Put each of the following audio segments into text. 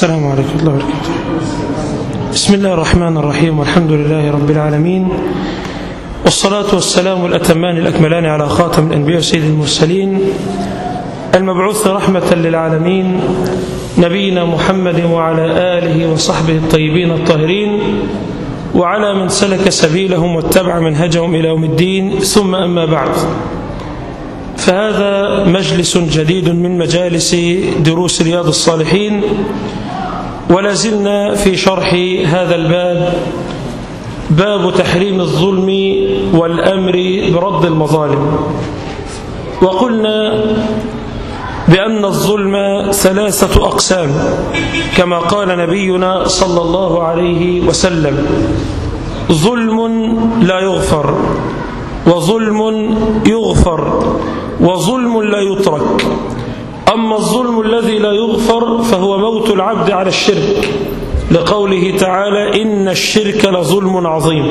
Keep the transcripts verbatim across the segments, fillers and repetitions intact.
السلام عليكم ورحمة الله وبركاته. بسم الله الرحمن الرحيم، والحمد لله رب العالمين، والصلاة والسلام الأتمان الأكملان على خاتم الأنبياء سيد المرسلين المبعوث رحمة للعالمين نبينا محمد وعلى آله وصحبه الطيبين الطاهرين وعلى من سلك سبيلهم واتبع منهجهم إلى يوم الدين، ثم أما بعد، فهذا مجلس جديد من مجالس دروس رياض الصالحين، ولا زلنا في شرح هذا الباب، باب تحريم الظلم والأمر برد المظالم. وقلنا بأن الظلم ثلاثة أقسام كما قال نبينا صلى الله عليه وسلم: ظلم لا يغفر، وظلم يغفر، وظلم لا يترك. أما الظلم الذي لا يغفر فهو موت العبد على الشرك، لقوله تعالى: إن الشرك لظلم عظيم.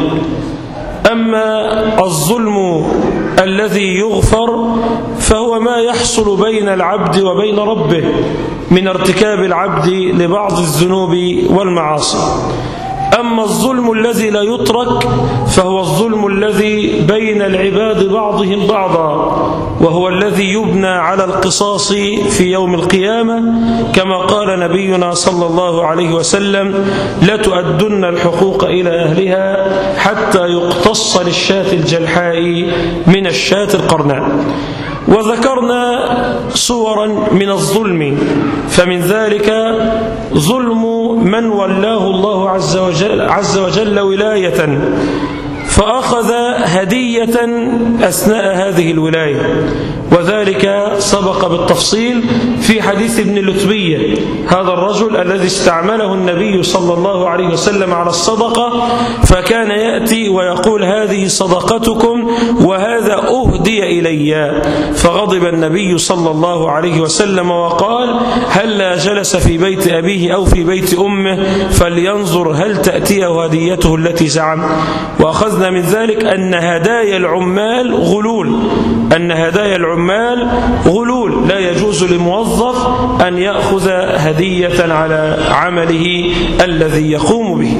أما الظلم الذي يغفر فهو ما يحصل بين العبد وبين ربه من ارتكاب العبد لبعض الذنوب والمعاصي. أما الظلم الذي لا يترك فهو الظلم الذي بين العباد بعضهم بعضا، وهو الذي يبنى على القصاص في يوم القيامة، كما قال نبينا صلى الله عليه وسلم: لتؤدن الحقوق إلى أهلها حتى يقتص للشاة الجلحاء من الشاة القرناء. وذكرنا صورا من الظلم، فمن ذلك ظلم من ولاه الله عز وجل, عز وجل ولاية فأخذ هدية أثناء هذه الولاية، وذلك سبق بالتفصيل في حديث ابن لتبية، هذا الرجل الذي استعمله النبي صلى الله عليه وسلم على الصدقة، فكان يأتي ويقول: هذه صدقتكم وهذا أهدي إلي. فغضب النبي صلى الله عليه وسلم وقال: هلا جلس في بيت أبيه أو في بيت أمه فلينظر هل تأتيه هديته التي زعم. وأخذنا من ذلك أن هدايا العمال غلول، أن هدايا العمال غلول، لا يجوز لموظف أن يأخذ هدية على عمله الذي يقوم به.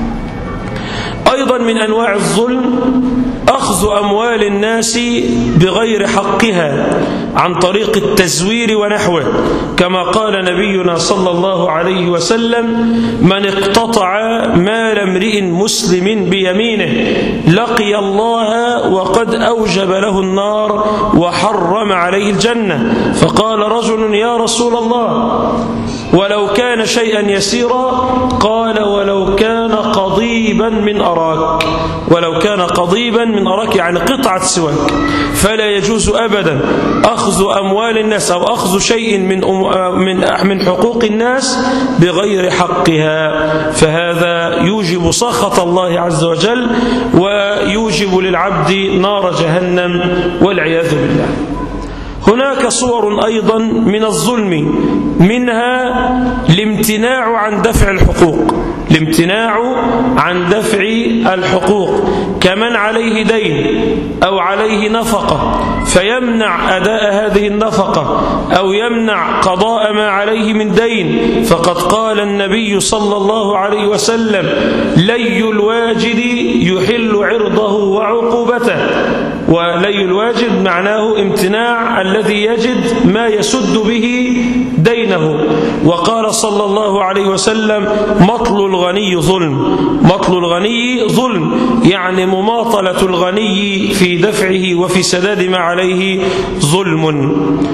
أيضا من أنواع الظلم أخذ أموال الناس بغير حقها عن طريق التزوير ونحوه، كما قال نبينا صلى الله عليه وسلم: من اقتطع مال امرئ مسلم بيمينه لقي الله وقد أوجب له النار وحرم عليه الجنة. فقال رجل: يا رسول الله، ولو كان شيئا يسيرا؟ قال: ولو كان قضيبا من أراك، ولو كان قضيبا من أراك يعني قطعة سواك. فلا يجوز أبدا أخذ أموال الناس أو أخذ شيء من من من حقوق الناس بغير حقها، فهذا يوجب سخط الله عز وجل ويوجب للعبد نار جهنم والعياذ بالله. هناك صور أيضا من الظلم، منها الامتناع عن دفع الحقوق، الامتناع عن دفع الحقوق، كمن عليه دين أو عليه نفقة فيمنع أداء هذه النفقة أو يمنع قضاء ما عليه من دين. فقد قال النبي صلى الله عليه وسلم: لي الواجد يحل عرضه وعقوبته. ولي الواجد معناه امتناع الذي يجد ما يسد به دينه. وقال صلى الله عليه وسلم: مطل الغني ظلم، مطل الغني ظلم، يعني مماطلة الغني في دفعه وفي سداد ما عليه ظلم.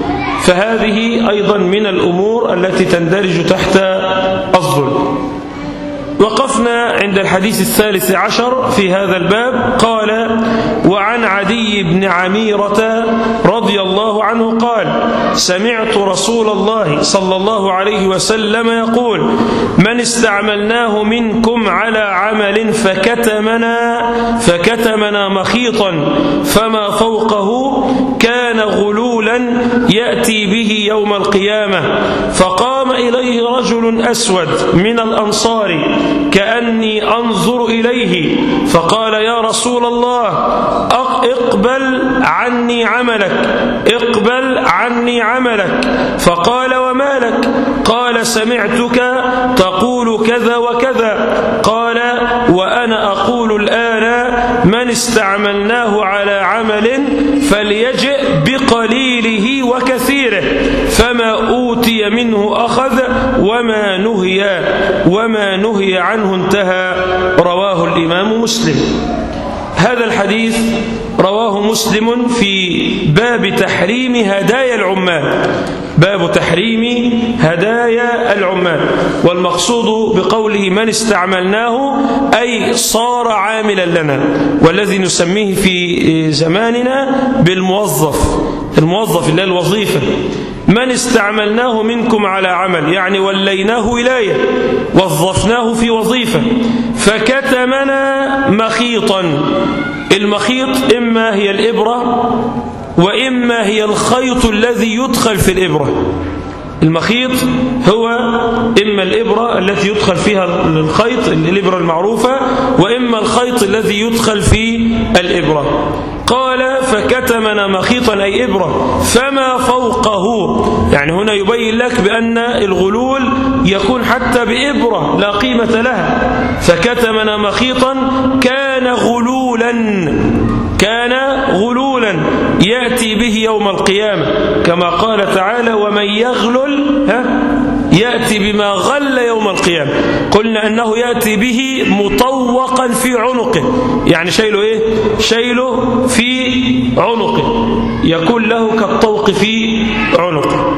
فهذه أيضا من الأمور التي تندرج تحت الظلم. وقفنا عند الحديث الثالث عشر في هذا الباب. قال: وعن عدي بن عميرة رضي الله عنه قال: سمعت رسول الله صلى الله عليه وسلم يقول: من استعملناه منكم على عمل فكتمنا فكتمنا مخيطا فما فوقه كان غلولا يأتي به يوم القيامة. فقام إليه رجل أسود من الأنصار كأني أنظر إليه فقال يا رسول الله اقبل عني عملك اقبل عني عملك. فقال وما لك؟ قال سمعتك تقول كذا وكذا. قال وأنا أقول الآن من استعملناه على عمل فليجئ بقليله وكثيره فما أوتي منه أخذ وما نهي وما نهي عنه انتهى. رواه الإمام مسلم. هذا الحديث رواه مسلم في باب تحريم هدايا العمال، باب تحريم هدايا العمال. والمقصود بقوله من استعملناه أي صار عاملا لنا، والذي نسميه في زماننا بالموظف، الموظف اللي هي الوظيفة. من استعملناه منكم على عمل يعني وليناه ولاية، وظفناه في وظيفة، فكتمنا مخيطا. المخيط إما هي الإبرة وإما هي الخيط الذي يدخل في الإبرة. المخيط هو إما الإبرة التي يدخل فيها الخيط، الإبرة المعروفة، وإما الخيط الذي يدخل في الإبرة. قال فكتمنا مخيطا أي إبرة فما فوقه، يعني هنا يبين لك بأن الغلول يكون حتى بإبرة لا قيمة لها. فكتمنا مخيطا كان غلولا، كان غلولا يأتي به يوم القيامة، كما قال تعالى ومن يغلل ها يأتي بما غل يوم القيامة. قلنا أنه يأتي به مطوقا في عنقه، يعني شيله إيه؟ شيله في عنقه، يكون له كالطوق في عنقه.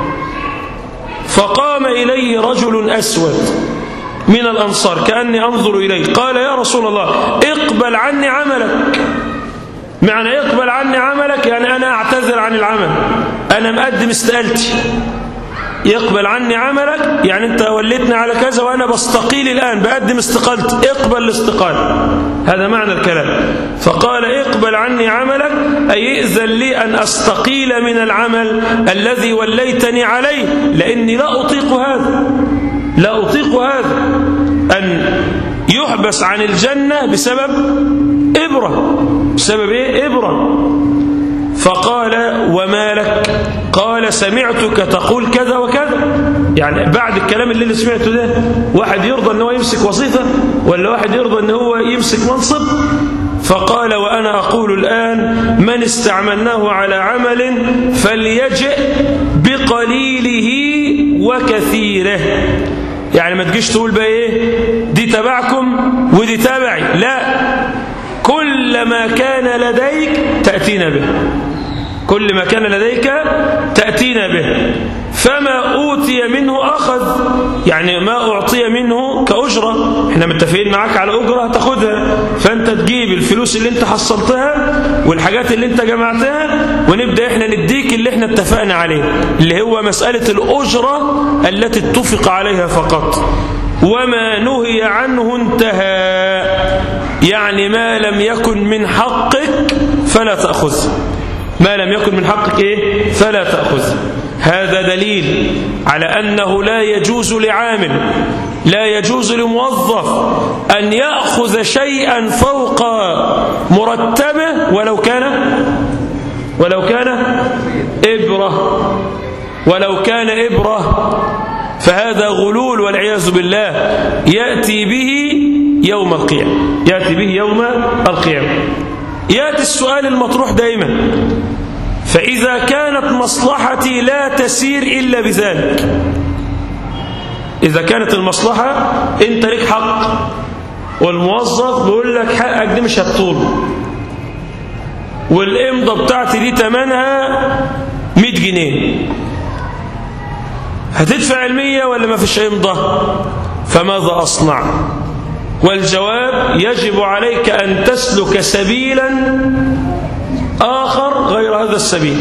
فقام إليه رجل أسود من الأنصار كأني أنظر إليه قال يا رسول الله اقبل عني عملك. معنى يقبل عني عملك يعني أنا أعتذر عن العمل، أنا مقدم استقالتي. يقبل عني عملك يعني أنت وليتني على كذا وأنا بستقيل الآن، بقدم استقالتي، اقبل الاستقالة. هذا معنى الكلام. فقال اقبل عني عملك أي ائذن لي أن أستقيل من العمل الذي وليتني عليه، لأني لا أطيق هذا، لا أطيق هذا أن يحبس عن الجنة بسبب إبرة. بسبب إيه؟ إبرة. فقال وما لك؟ قال سمعتك تقول كذا وكذا. يعني بعد الكلام اللي, اللي سمعته ده واحد يرضى أنه يمسك وظيفة ولا واحد يرضى أنه يمسك منصب؟ فقال وأنا أقول الآن من استعملناه على عمل فليجئ بقليله وكثيره. يعني ما تجيش تقول بقى ايه دي تبعكم ودي تبعي، لا، كل ما كان لديك تأتينا به، كل ما كان لديك تأتينا به. فما أوتي منه أخذ، يعني ما أعطي منه كأجرة، احنا متفقين معاك على أجرة هتاخدها، فأنت تجيب الفلوس اللي انت حصلتها والحاجات اللي انت جمعتها ونبدأ احنا نديك اللي احنا اتفقنا عليه، اللي هو مسألة الأجرة التي اتفق عليها فقط. وما نهي عنه انتهى، يعني ما لم يكن من حقك فلا تأخذ، ما لم يكن من حقك إيه؟ فلا تأخذ. هذا دليل على أنه لا يجوز لعامل، لا يجوز لموظف أن يأخذ شيئا فوق مرتبه ولو كان ولو كان إبرة، ولو كان إبرة، فهذا غلول والعياذ بالله يأتي به يوم القيامة، يأتي به يوم القيامة. يأتي السؤال المطروح دائما، فإذا كانت مصلحتي لا تسير إلا بذلك، إذا كانت المصلحة أنت لك حق والموظف بيقول لك حقك دي مش هتطول، والإمضة بتاعتي دي تمنها مئة جنيه، هتدفع المية ولا ما فيش إمضة؟ فماذا أصنع؟ والجواب يجب عليك أن تسلك سبيلا آخر غير هذا السبيل،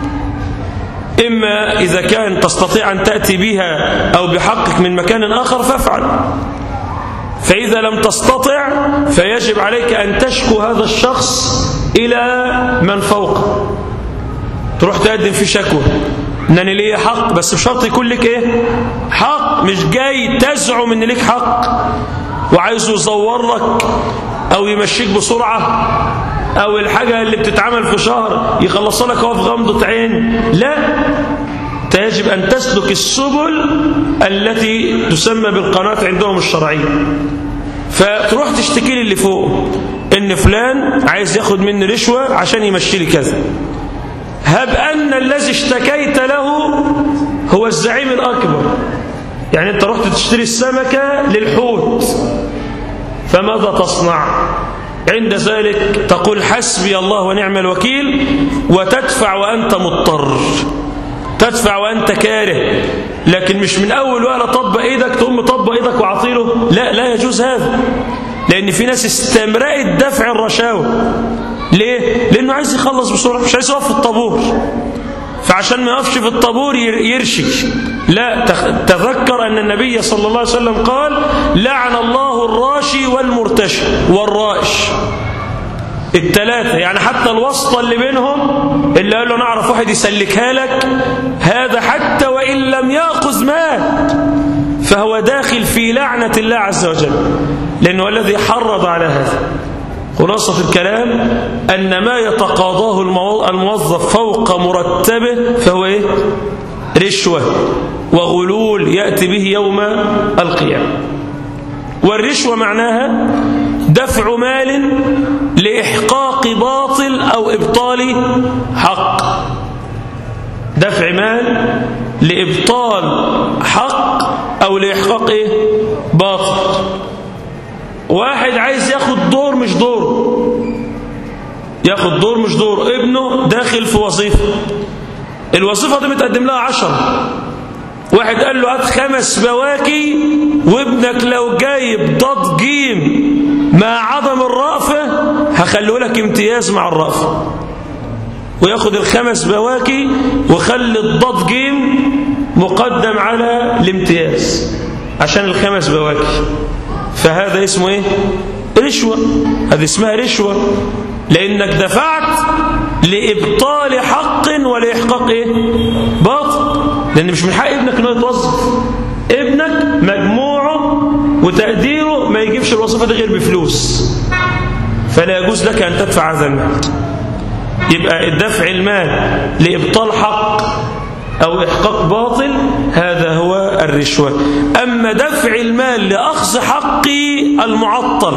إما إذا كان تستطيع أن تأتي بها أو بحقك من مكان آخر فافعل، فإذا لم تستطع فيجب عليك أن تشكو هذا الشخص إلى من فوق، تروح تقدم فيه شكوى انني ليه حق، بس بشرط يكون لك ايه حق، مش جاي تزعم ان لك حق وعايزه يصور لك او يمشيك بسرعه، او الحاجه اللي بتتعمل في شهر يخلصها لك هو في غمضه عين. لا، يجب ان تسلك السبل التي تسمى بالقناه عندهم الشرعيه. فتروح تشتكي لي اللي فوق ان فلان عايز ياخد مني رشوه عشان يمشي لي كذا، هب ان الذي اشتكيت له هو الزعيم الاكبر، يعني انت رحت تشتري السمكه للحوت، فماذا تصنع؟ عند ذلك تقول حسبي الله ونعم الوكيل، وتدفع وانت مضطر، تدفع وانت كاره، لكن مش من اول ولا طبق ايدك تقوم مطبق ايدك وعطيله. لا، لا يجوز هذا، لان في ناس استمرأت دفع الرشاوى. ليه؟ لانه عايز يخلص بسرعه، مش عايز يقف في الطابور، فعشان ما يقفش في الطابور يرشي. لا، تذكر ان النبي صلى الله عليه وسلم قال لعن الله الراشي والمرتشي والرائش، الثلاثة، يعني حتى الواسطة اللي بينهم اللي قال له نعرف واحد يسلكها لك، هذا حتى وإن لم يأخذ مال فهو داخل في لعنة الله عز وجل، لأنه الذي حرض على هذا. خلاصة الكلام أن ما يتقاضاه الموظف فوق مرتبه فهو إيه؟ رشوة وغلول يأتي به يوم القيامة. والرشوة معناها دفع مال لإحقاق باطل أو إبطال حق، دفع مال لإبطال حق أو لإحقاق إيه؟ باطل. واحد عايز ياخد دور مش دور، ياخد دور مش دور، ابنه داخل في وظيفة، الوظيفة دي متقدم لها عشرة، واحد قال له هات خمس بواكي وابنك لو جايب ضاد جيم مع عدم الرأفة هخليه لك امتياز مع الرأفة، وياخد الخمس بواكي وخلي الضاد جيم مقدم على الامتياز عشان الخمس بواكي. فهذا اسمه ايه؟ رشوة. هذه اسمها رشوة، لأنك دفعت لإبطال حق ولإحقاق ايه؟ باطل، لأن مش من حق ابنك انه يتوظف. ابنك مجموعه وتقديره ما يجيبش الوظيفة دي غير بفلوس، فلا يجوز لك أن تدفع هذا المال. يبقى الدفع المال لإبطال حق أو إحقاق باطل هذا هو الرشوة. أما دفع المال لأخذ حقي المعطل،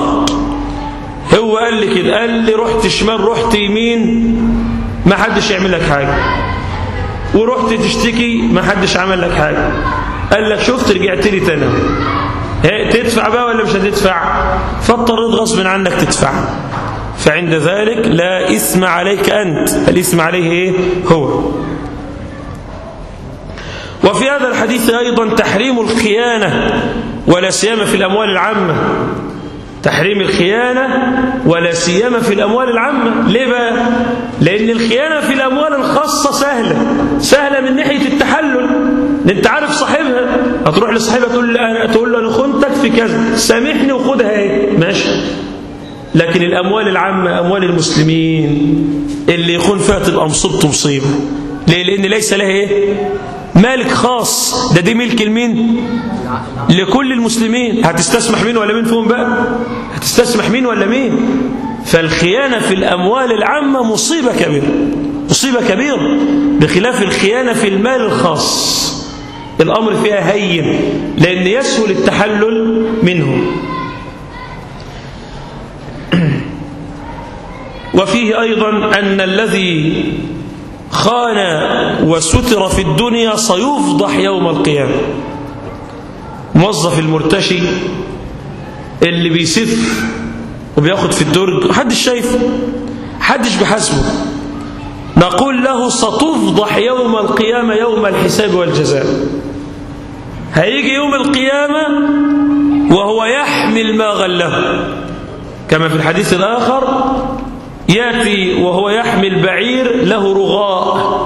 هو قال لي كده، قال لي رحت شمال رحت يمين ما حدش يعمل لك حاجة، ورحت تشتكي ما حدش عمل لك حاجة، قال لك شفت رجعت لي تاني، تدفع بقى ولا مش هتدفع؟ فاضطريت غصب عنك تدفع. فعند ذلك لا إثم عليك أنت، الإثم عليه إيه؟ هو. وفي هذا الحديث أيضا تحريم الخيانة ولا سيما في الأموال العامة، تحريم الخيانة ولا سيما في الأموال العامة. ليه بقى؟ لأن الخيانة في الأموال الخاصة سهلة، سهلة من ناحية التحلل، أنت عارف صاحبها، هتروح لصاحبها تقول له تقول له أنا خنتك في كذا سامحني وخدها ايه ماشي. لكن الأموال العامة أموال المسلمين اللي يخون فيها تبقى مصيبته مصيبة. ليه؟ لأن ليس لها ايه مالك خاص، ده دي ملك المين؟ لكل المسلمين. هتستسمح مين ولا مين فيهم بقى؟ هتستسمح مين ولا مين؟ فالخيانة في الأموال العامة مصيبة كبيرة، مصيبة كبيرة، بخلاف الخيانة في المال الخاص الأمر فيها هين، لأن يسهل التحلل منه. وفيه أيضا أن الذي خان وستر في الدنيا سيفضح يوم القيامة. موظف المرتشي اللي بيسف وبياخد في الدرج محدش شايفه، محدش بحسبه، نقول له ستفضح يوم القيامة يوم الحساب والجزاء. هيجي يوم القيامة وهو يحمل ما غله، كما في الحديث الآخر يأتي وهو يحمل بعير له رغاء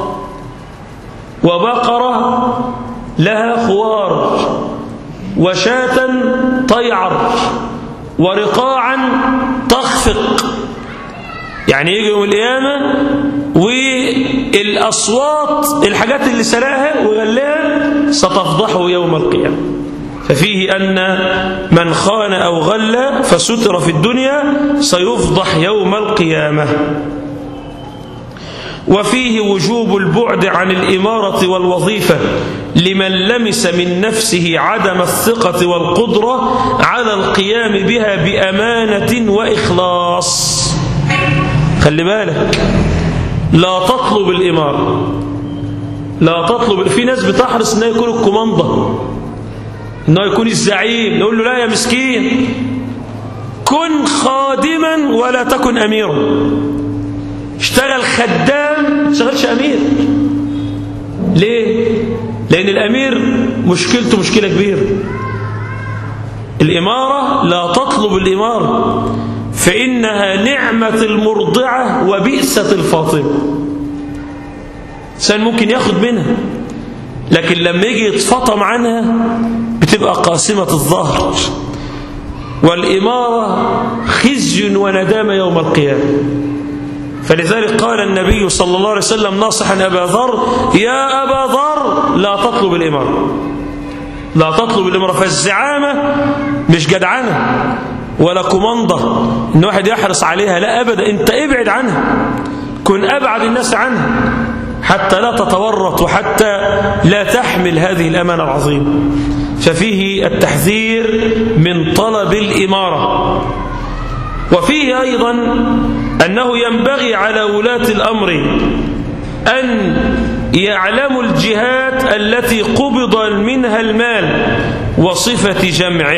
وبقرة لها خوار وشاة تيعر ورقاعا تخفق. يعني يجي يوم القيامة الأصوات الحاجات اللي سرقها وغلاها ستفضحه يوم القيامة. ففيه أن من خان أو غل فستر في الدنيا سيفضح يوم القيامة. وفيه وجوب البعد عن الإمارة والوظيفة لمن لمس من نفسه عدم الثقة والقدرة على القيام بها بأمانة وإخلاص. خلي بالك، لا تطلب الإمارة، لا تطلب. في ناس بتحرص أنه يكون الكوماندا، أنه يكون الزعيم. نقول له لا يا مسكين، كن خادما ولا تكن أميرا. اشتغل خدام، ما تشتغلش أمير. ليه؟ لأن الأمير مشكلته مشكلة كبيرة. الإمارة لا تطلب الإمارة، فإنها نعمة المرضعة وبئسة الفاطمة. إنسان ممكن ياخد منها، لكن لما يجي يتفطم عنها بتبقى قاسمة الظهر. والإمارة خزي وندامة يوم القيامة. فلذلك قال النبي صلى الله عليه وسلم ناصحا أبا ذر: يا أبا ذر لا تطلب الإمارة، لا تطلب الإمارة. فالزعامة مش جدعنة ولا كوماندا إن واحد يحرص عليها، لا أبدا. أنت ابعد عنها، كن أبعد الناس عنها حتى لا تتورط وحتى لا تحمل هذه الأمانة العظيمة. ففيه التحذير من طلب الإمارة. وفيه أيضا أنه ينبغي على ولاة الأمر أن يعلموا الجهات التي قبض منها المال وصفة جمعه.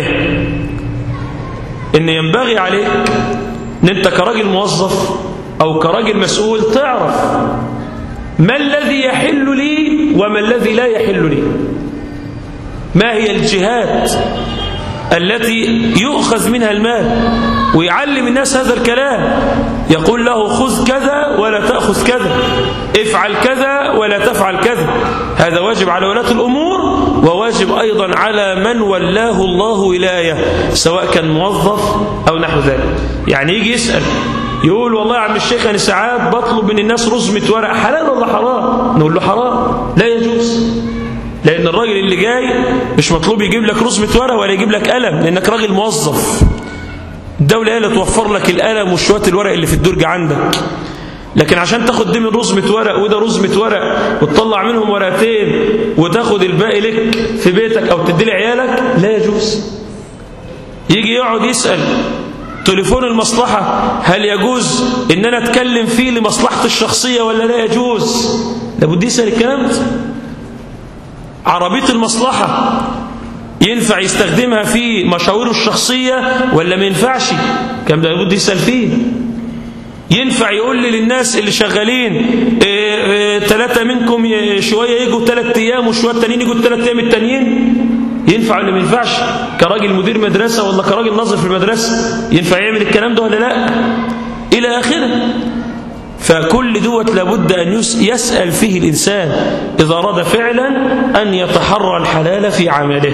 إن ينبغي عليك أن أنت كراجل موظف أو كراجل مسؤول تعرف ما الذي يحل لي وما الذي لا يحل لي، ما هي الجهات التي يؤخذ منها المال، ويعلم الناس هذا الكلام. يقول له خذ كذا ولا تأخذ كذا، افعل كذا ولا تفعل كذا. هذا واجب على ولاة الأمور، وواجب أيضا على من ولاه الله ولاية، سواء كان موظف أو نحو ذلك. يعني يجي يسأل يقول والله يا عم الشيخ أنا ساعات بطلب من الناس رزمة ورق، حلال ولا حرام؟ نقول له حرام، لا يجوز. لأن الراجل اللي جاي مش مطلوب يجيب لك رزمة ورق ولا يجيب لك قلم، لأنك راجل موظف. الدولة هي اللي توفر لك القلم وشوية الورق اللي في الدرج عندك. لكن عشان تاخد دي من رزمة ورق وده رزمة ورق وتطلع منهم ورقتين وتاخد الباقي لك في بيتك أو تدي لعيالك، لا يجوز. يجي يقعد يسأل تليفون المصلحة هل يجوز إن أنا أتكلم فيه لمصلحتي الشخصية ولا لا يجوز؟ لابد يسأل الكلام ده. عربية المصلحة ينفع يستخدمها في مشاويره الشخصية ولا ما ينفعش؟ كم ده لابد يسأل فيه. ينفع يقول لي للناس اللي شغالين ثلاثة منكم شوية يجوا ثلاث أيام وشوية التانيين يجوا ثلاث أيام التانيين؟ ينفع ولا ما ينفعش؟ كراجل مدير مدرسة ولا كراجل ناظر في المدرسة ينفع يعمل الكلام ده ولا لا؟ إلى آخره. فكل دوت لابد أن يسأل فيه الإنسان إذا أراد فعلا أن يتحرى الحلال في عمله.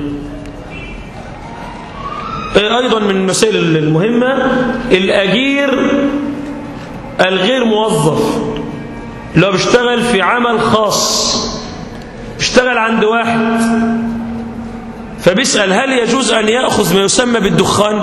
أيضا من المسائل المهمة الأجير الغير موظف، لو بيشتغل في عمل خاص، بيشتغل عند واحد فبيسأل هل يجوز أن يأخذ ما يسمى بالدخان؟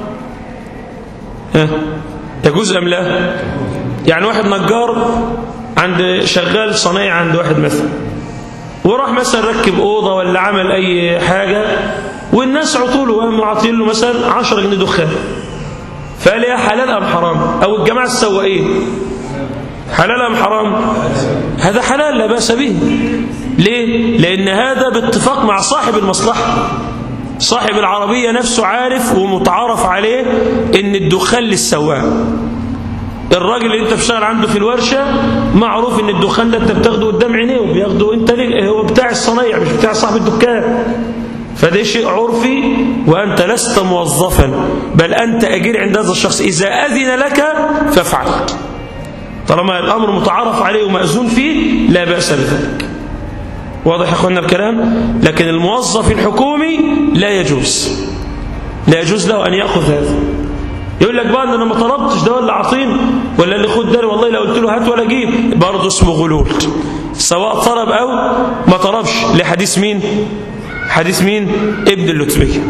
ها؟ يجوز أم لا؟ يعني واحد نجار عند شغال صنايع عند واحد مثلا، وراح مثلا ركب أوضة ولا عمل أي حاجة، والناس عطوله وهم عاطين له مثلا عشرة جنيه دخان، فقال يا حلال أم حرام؟ أو الجماعة السواقين حلال أم حرام؟ هذا حلال لا بأس به. ليه؟ لأن هذا باتفاق مع صاحب المصلحة. صاحب العربية نفسه عارف ومتعارف عليه إن الدخان للسواق. الراجل اللي انت بتشتغل عنده في الورشة معروف ان الدخان ده انت بتاخده قدام عينيه وبياخده انت، هو بتاع الصنايع مش بتاع صاحب الدكان. فده شيء عرفي، وانت لست موظفا بل انت اجير عند هذا الشخص. اذا اذن لك فافعل، طالما الامر متعارف عليه ومأذون فيه لا بأس بذلك. واضح يا اخوانا الكلام؟ لكن الموظف الحكومي لا يجوز، لا يجوز له ان يأخذ هذا. يقول لك بقى ان انا ما طلبتش ده ولا عطيم ولا اللي خد ده والله لو قلت له هات ولا جيب، برضه اسمه غلول، سواء طلب او ما طلبش. لحديث مين؟ حديث مين؟ ابن اللتبية.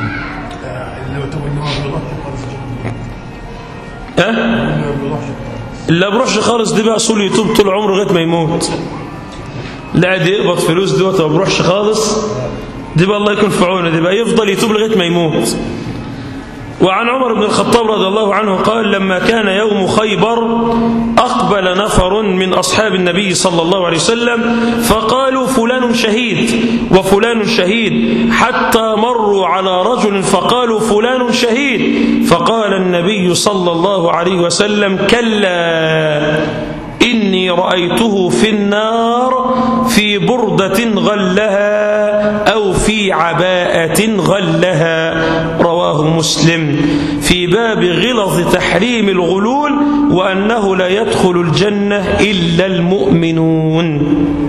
ها؟ اللي ما بروحش خالص دي بقى اصول يتوب طول عمره لغايه ما يموت. لا دي يقبض فلوس دوت وما بروحش خالص، دي بقى الله يكون في عونه، دي بقى يفضل يتوب لغايه ما يموت. وعن عمر بن الخطاب رضي الله عنه قال لما كان يوم خيبر أقبل نفر من أصحاب النبي صلى الله عليه وسلم فقالوا فلان شهيد وفلان شهيد، حتى مروا على رجل فقالوا فلان شهيد، فقال النبي صلى الله عليه وسلم كلا إني رأيته في النار في بردة غلها أو في عباءة غلها، رواه مسلم، في باب غلظ تحريم الغلول وأنه لا يدخل الجنة إلا المؤمنون.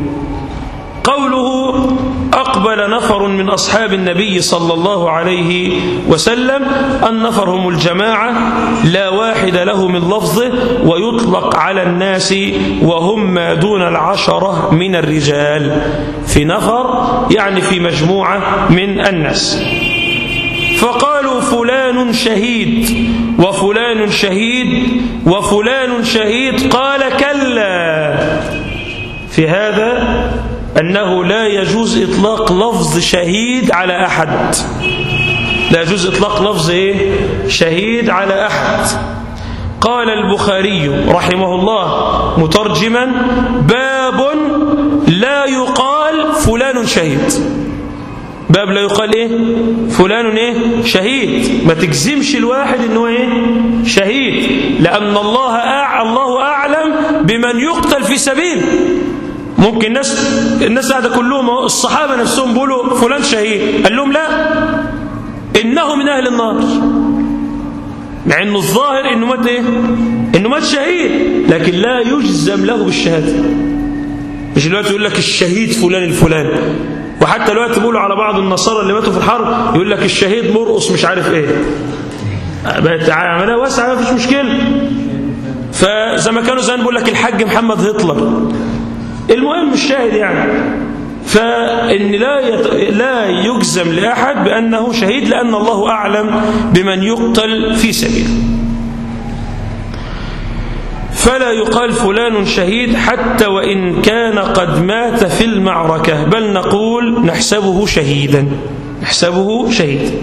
قوله أقبل نفر من أصحاب النبي صلى الله عليه وسلم، النفر هم الجماعة لا واحد له من لفظه، ويطلق على الناس وهم ما دون العشرة من الرجال. في نفر يعني في مجموعة من الناس. فقالوا فلان شهيد وفلان شهيد وفلان شهيد، قال كلا. في هذا أنه لا يجوز إطلاق لفظ شهيد على أحد، لا يجوز إطلاق لفظ إيه؟ شهيد على أحد. قال البخاري رحمه الله مترجما باب لا يقال فلان شهيد، باب لا يقال إيه؟ فلان إيه؟ شهيد. ما تجزمش الواحد إنه إيه؟ شهيد، لأن الله أع... الله أعلم بمن يقتل في سبيل. ممكن الناس الناس قاعده كلهم الصحابه نفسهم بيقولوا فلان شهيد، قال لهم لا انه من اهل النار، مع انه الظاهر انه مات ايه؟ انه مات شهيد، لكن لا يجزم له بالشهاده. مش دلوقتي يقول لك الشهيد فلان الفلاني، وحتى دلوقتي بيقولوا على بعض النصارى اللي ماتوا في الحرب يقول لك الشهيد مرقص مش عارف ايه، بقت عمليه واسعه ما فيش مشكله. فزي ما كانوا زمان بيقول لك الحاج محمد هتلر، المهم الشاهد يعني، فإن لا يت... لا يجزم لأحد بأنه شهيد، لأن الله أعلم بمن يقتل في سبيله. فلا يقال فلان شهيد حتى وإن كان قد مات في المعركة، بل نقول نحسبه شهيدا، نحسبه شهيدا.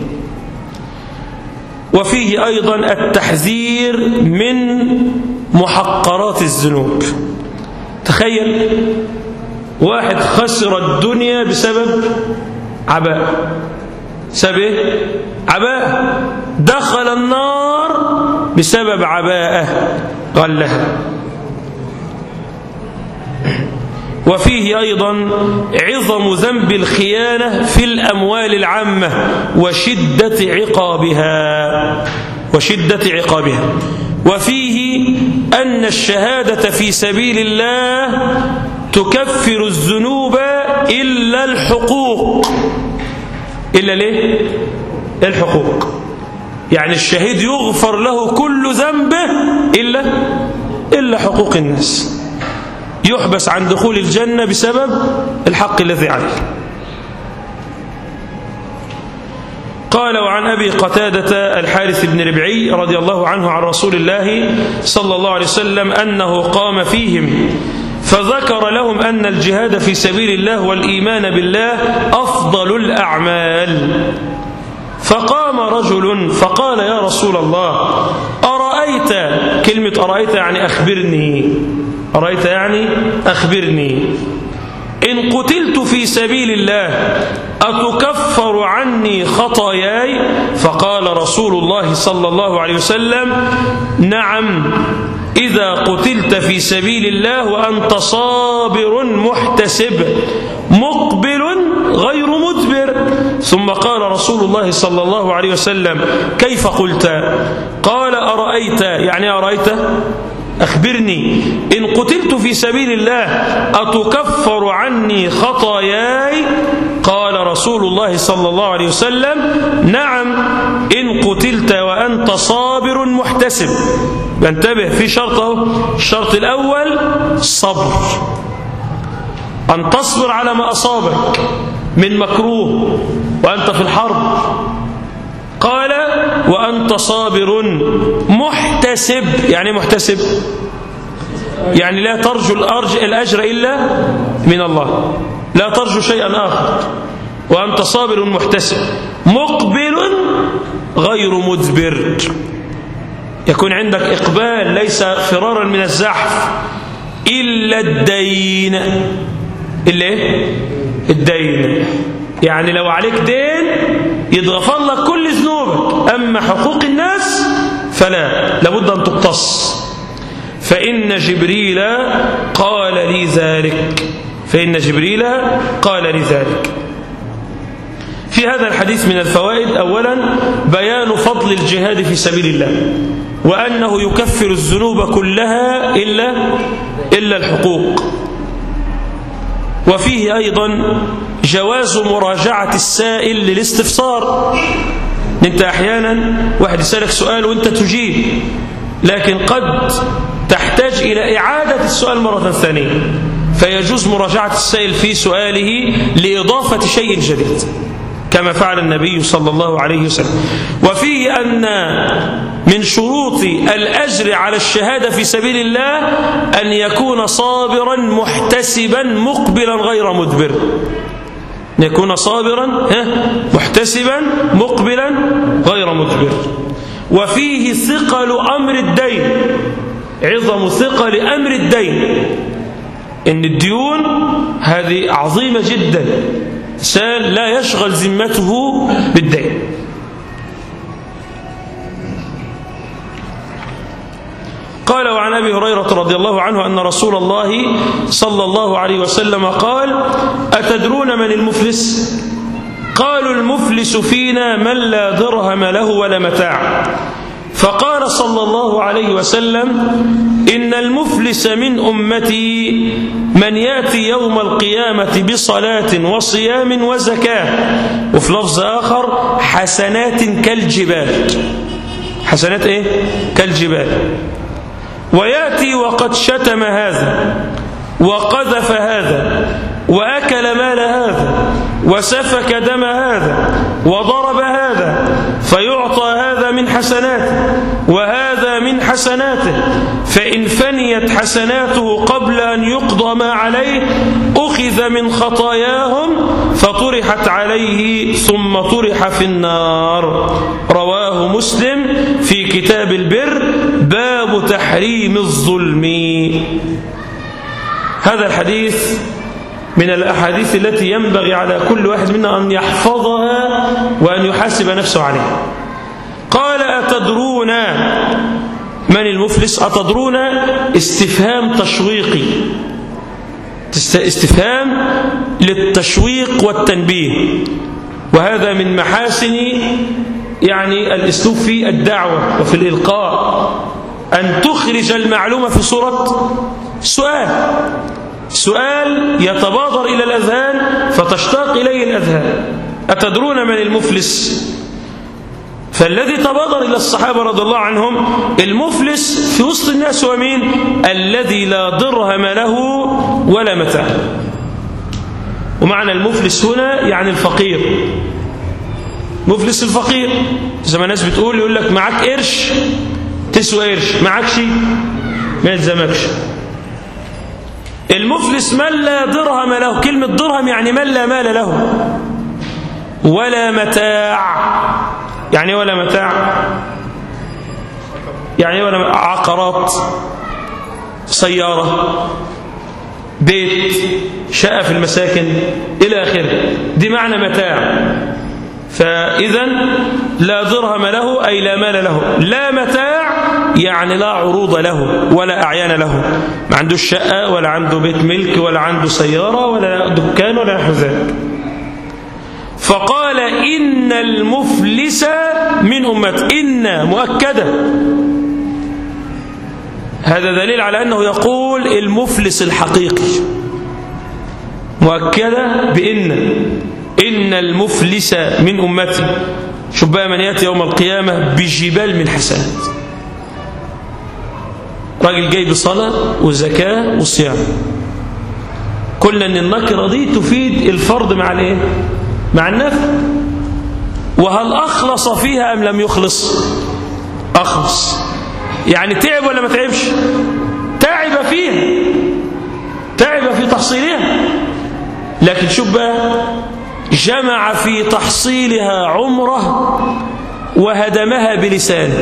وفيه أيضا التحذير من محقرات الذنوب. تخيل واحد خسر الدنيا بسبب عباء، بسبب ايه؟ عباء. دخل النار بسبب عباءة غلها. وفيه أيضا عظم ذنب الخيانة في الأموال العامة وشدة عقابها وشدة عقابها. وفيه أن الشهادة في سبيل الله تكفر الذنوب إلا الحقوق. إلا ليه؟ الحقوق، يعني الشهيد يغفر له كل ذنبه إلا إلا حقوق الناس، يحبس عن دخول الجنة بسبب الحق الذي عليه. قال وعن أبي قتادة الحارث بن ربعي رضي الله عنه عن رسول الله صلى الله عليه وسلم أنه قام فيهم فذكر لهم أن الجهاد في سبيل الله والإيمان بالله أفضل الأعمال. فقام رجل فقال يا رسول الله أرأيت، كلمة أرأيت يعني أخبرني، أرأيت يعني أخبرني، إن قتلت في سبيل الله أتكفر عني خطاياي؟ فقال رسول الله صلى الله عليه وسلم نعم، إذا قتلت في سبيل الله وأنت صابر محتسب مقبل غير مدبر. ثم قال رسول الله صلى الله عليه وسلم كيف قلت؟ قال أرأيت يعني أرأيت أخبرني، إن قتلت في سبيل الله أتكفر عني خطاياي؟ قال رسول الله صلى الله عليه وسلم نعم إن قتلت وأنت صابر محتسب. انتبه في شرطه، الشرط الأول الصبر، أن تصبر على ما أصابك من مكروه وأنت في الحرب. قال وأنت صابر محتسب. يعني محتسب يعني لا ترجو الأجر إلا من الله، لا ترجو شيئا آخر. وأنت صابر محتسب مقبل غير مدبر، يكون عندك إقبال ليس فرارا من الزحف. إلا الدين، إلا إيه؟ الدين يعني لو عليك دين يتغفر لك كل ذنوبك، أما حقوق الناس فلا، لابد أن تقتص. فإن جبريل قال لي ذلك، فإن جبريل قال لي ذلك. في هذا الحديث من الفوائد أولا بيان فضل الجهاد في سبيل الله، وأنه يكفر الذنوب كلها إلا إلا الحقوق. وفيه أيضا جواز مراجعة السائل للاستفسار. أنت أحيانا واحد يسألك سؤال وأنت تجيب، لكن قد تحتاج إلى إعادة السؤال مرة ثانية، فيجوز مراجعة السائل في سؤاله لإضافة شيء جديد كما فعل النبي صلى الله عليه وسلم. وفيه أن من شروط الأجر على الشهادة في سبيل الله أن يكون صابرا محتسبا مقبلا غير مدبر، أن يكون صابرا محتسبا مقبلا غير مدبر. وفيه ثقل أمر الدين، عظم ثقل أمر الدين، إن الديون هذه عظيمة جدا، إنسان لا يشغل ذمته بالدين. قال وعن أبي هريرة رضي الله عنه أن رسول الله صلى الله عليه وسلم قال أتدرون من المفلس؟ قالوا المفلس فينا من لا درهم له ولا متاع. فقال صلى الله عليه وسلم إن المفلس من أمتي من يأتي يوم القيامة بصلاة وصيام وزكاة، وفي لفظ آخر حسنات كالجبال. حسنات إيه؟ كالجبال. ويأتي وقد شتم هذا وقذف هذا وأكل مال هذا وسفك دم هذا وضرب هذا، فيعطى هذا من حسناته وهذا من حسناته، فإن فنيت حسناته قبل أن يقضى ما عليه أخذ من خطاياهم فطرحت عليه ثم طرح في النار. رواه مسلم في كتاب البر باب تحريم الظلم. هذا الحديث من الأحاديث التي ينبغي على كل واحد منا أن يحفظها وأن يحاسب نفسه عليها. قال أتدرون من المفلس؟ أتدرون استفهام تشويقي، استفهام للتشويق والتنبيه، وهذا من محاسن يعني الأسلوب في الدعوة وفي الإلقاء، أن تخرج المعلومة في صورة سؤال، سؤال يتبادر إلى الأذهان فتشتاق إليه الأذهان. أتدرون من المفلس؟ فالذي تبادر إلى الصحابة رضي الله عنهم المفلس في وسط الناس هو مين؟ الذي لا درهم له ولا متاع. ومعنى المفلس هنا يعني الفقير، مفلس الفقير. زي ما الناس بتقول يقول لك معاك قرش تسوى قرش، معاكش ما يلزمكش. المفلس من لا درهم له، كلمة درهم يعني من لا مال له، ولا متاع. يعني ولا متاع يعني ولا عقارات، سيارة، بيت، شقة في المساكن إلى آخره، دي معنى متاع. فإذا لا درهم له أي لا مال له، لا متاع يعني لا عروض له ولا أعيان له، ما عنده شقة ولا عنده بيت ملك ولا عنده سيارة ولا دكان ولا نحو ذلك. فقال إن المفلس من أمتي، إن مؤكدة، هذا دليل على أنه يقول المفلس الحقيقي، مؤكدة بإن، إن المفلس من أمتي، شوف بقى من يأتي يوم القيامة بجبال من حسنات، راجل جاي بصلاة وزكاة وصيام. قلنا ان النكرة دي تفيد الفرض مع الايه؟ مع النفل. وهل أخلص فيها أم لم يخلص؟ أخلص، يعني تعب ولا ما تعبش؟ تعب فيها، تعب في تحصيلها. لكن شوف بقى، جمع في تحصيلها عمره وهدمها بلسانه.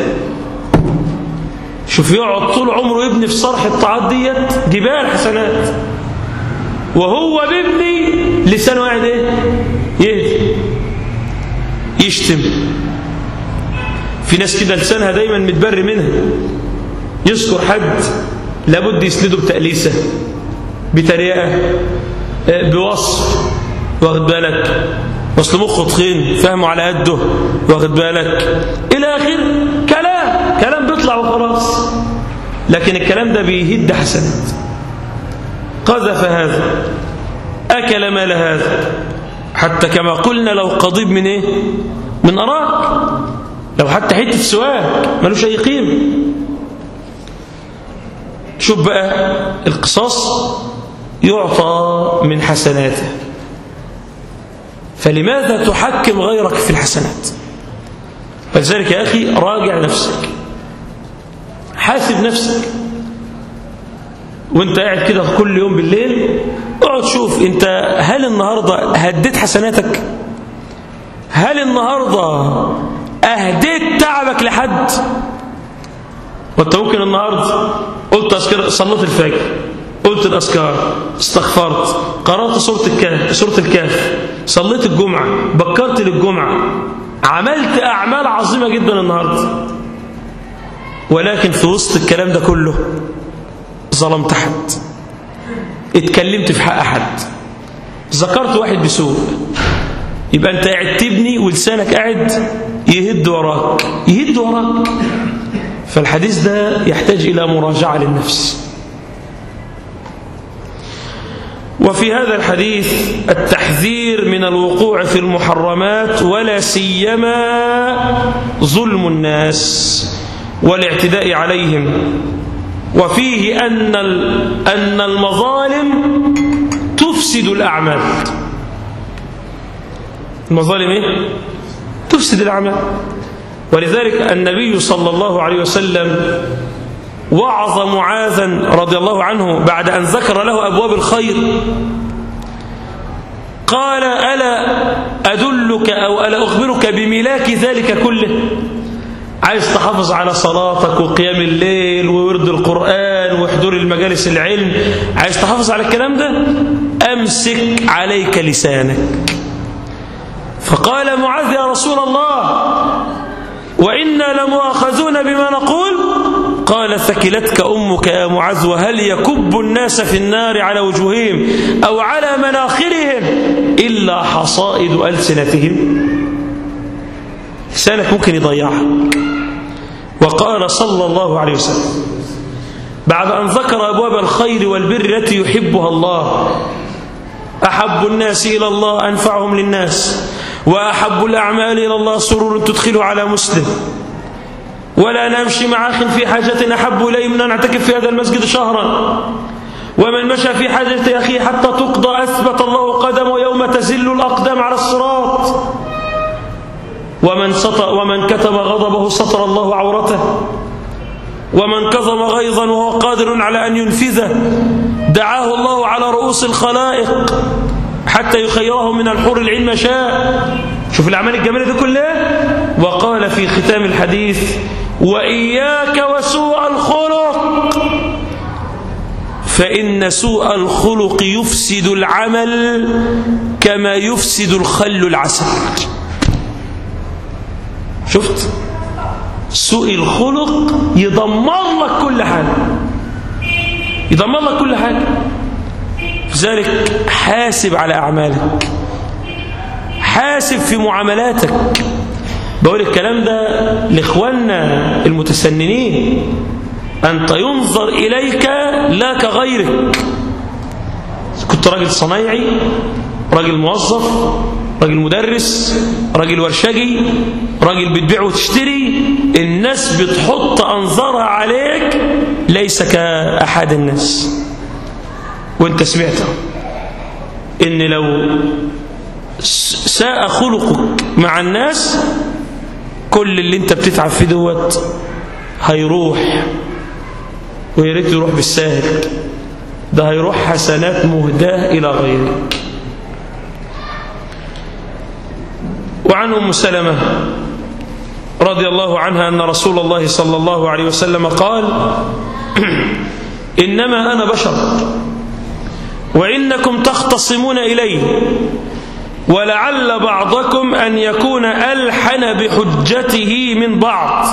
شوف يقعد طول عمره يبني في صرح الطاعات ديت جبال حسنات، وهو بيبني لسانه قاعد ايه؟ يهدي، يشتم. في ناس كده لسانها دايما متبري منها، يذكر حد لابد يسنده بتأليسه، بتريقه، بوصف، واخد بالك، وصل مخه تخين فهمه على قده، واخد بالك، الى اخر كلام كلام بيطلع وخلاص. لكن الكلام ده بيهد حسنات. قذف هذا، اكل مال هذا، حتى كما قلنا لو قضيب من ايه؟ من اراك، لو حتى حته سواك ملوش اي قيمه. شوف بقى القصاص يعطى من حسناته، فلماذا تحكم غيرك في الحسنات؟ فلذلك يا أخي راجع نفسك، حاسب نفسك، وانت قاعد كده كل يوم بالليل اقعد شوف انت هل النهاردة هديت حسناتك؟ هل النهاردة أهديت تعبك لحد؟ وانت ممكن النهاردة قلت أذكر، صليت الفجر، قلت الأذكار، استغفرت، قرأت سورة الكهف، سورة الكهف، صليت الجمعة، بكرت للجمعة، عملت أعمال عظيمة جدا النهاردة، ولكن في وسط الكلام ده كله ظلمت حد، اتكلمت في حق حد، ذكرت واحد بسوء، يبقى أنت قاعد تبني ولسانك قاعد يهد وراك يهد وراك. فالحديث ده يحتاج إلى مراجعة للنفس. وفي هذا الحديث التحذير من الوقوع في المحرمات، ولا سيما ظلم الناس والاعتداء عليهم. وفيه أن أن المظالم تفسد الأعمال. المظالم إيه؟ تفسد الأعمال. ولذلك النبي صلى الله عليه وسلم وعظ معاذا رضي الله عنه بعد أن ذكر له أبواب الخير، قال: ألا أدلك أو ألا أخبرك بملاك ذلك كله؟ عايز تحافظ على صلاتك وقيام الليل وورد القرآن وحضور المجالس العلم، عايز تحافظ على الكلام ده؟ أمسك عليك لسانك. فقال معاذ: يا رسول الله، وإنا لمؤاخذون بما نقول؟ قال: ثكلتك أمك يا معاذ، وهل يكب الناس في النار على وجوههم أو على مناخرهم إلا حصائد ألسنتهم؟ لسانك ممكن يضيعك. وقال صلى الله عليه وسلم بعد أن ذكر أبواب الخير والبر التي يحبها الله: أحب الناس إلى الله أنفعهم للناس، وأحب الأعمال إلى الله سرور تدخله على مسلم، ولا نمشي مع أخ في حاجة أحب إليه من أن نعتكف في هذا المسجد شهرا، ومن مشى في حاجة أخيه حتى تقضى أثبت الله قدمه يوم تزل الأقدام على الصراط، ومن, ومن كتم غضبه سطر الله عورته، ومن كظم غيظا وهو قادر على أن ينفذه دعاه الله على رؤوس الخلائق حتى يخيره من الحور العين ما شاء. شوف الأعمال الجميلة دي كلها. وقال في ختام الحديث: وإياك وسوء الخلق، فإن سوء الخلق يفسد العمل كما يفسد الخل العسل. شفت؟ سوء الخلق يدمر لك كل حاجة، يدمر لك كل حاجة. لذلك حاسب على أعمالك، حاسب في معاملاتك. بقول الكلام ده لإخواننا المتسننين، أنت ينظر إليك لا كغيرك. كنت راجل صنايعي، راجل موظف، راجل مدرس، راجل ورشجي، راجل بتبيع وتشتري، الناس بتحط أنظارها عليك ليس كأحد الناس. وانت سمعت ان لو ساء خلقك مع الناس كل اللي انت بتتعب فيه دوت هيروح، ويا ريت يروح بالساهل، ده هيروح حسنات مهداة إلى غيرك. وعن أم سلمة رضي الله عنها أن رسول الله صلى الله عليه وسلم قال: إنما أنا بشر وإنكم تختصمون إلي، ولعل بعضكم أن يكون ألحن بحجته من بعض،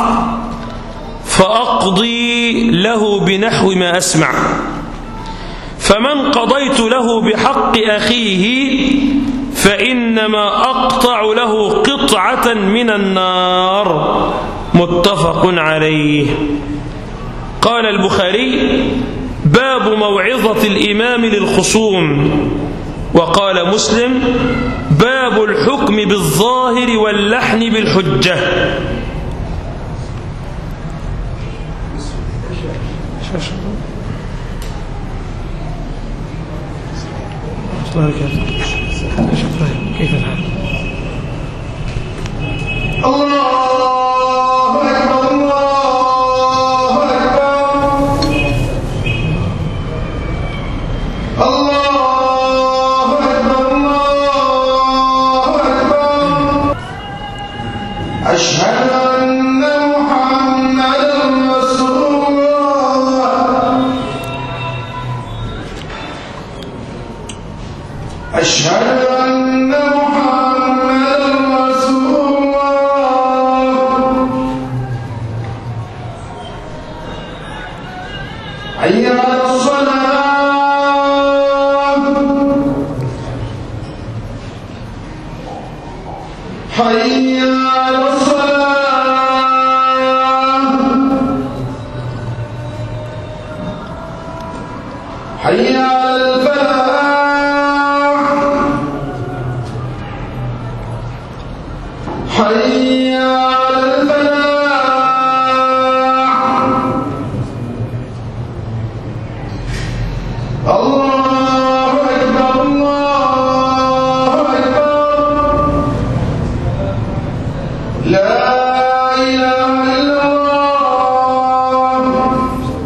فأقضي له بنحو ما أسمع، فمن قضيت له بحق أخيه فإنما أقطع له قطعة من النار. متفق عليه. قال البخاري: باب موعظة الإمام للخصوم. وقال مسلم: باب الحكم بالظاهر واللحن بالحجة. كيف الحال؟ الله أكبر الله أكبر الله أكبر الله أكبر. أشهد أن محمدا رسول الله. أشهد أن محمدا رسول الله. حي على الصلاة. حي على الصلاة. حي على الفلاح. حي على الفلاح. الله أكبر الله أكبر. لا إله إلا الله.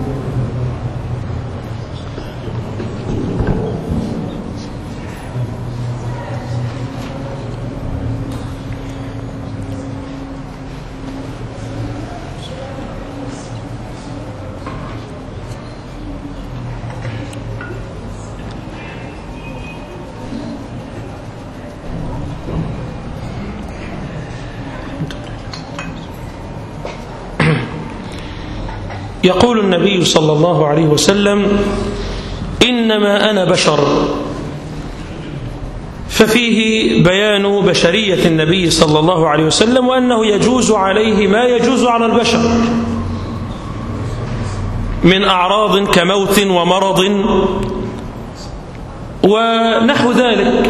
يقول النبي صلى الله عليه وسلم: إنما أنا بشر. ففيه بيان بشرية النبي صلى الله عليه وسلم، وأنه يجوز عليه ما يجوز على البشر من أعراض كموت ومرض ونحو ذلك.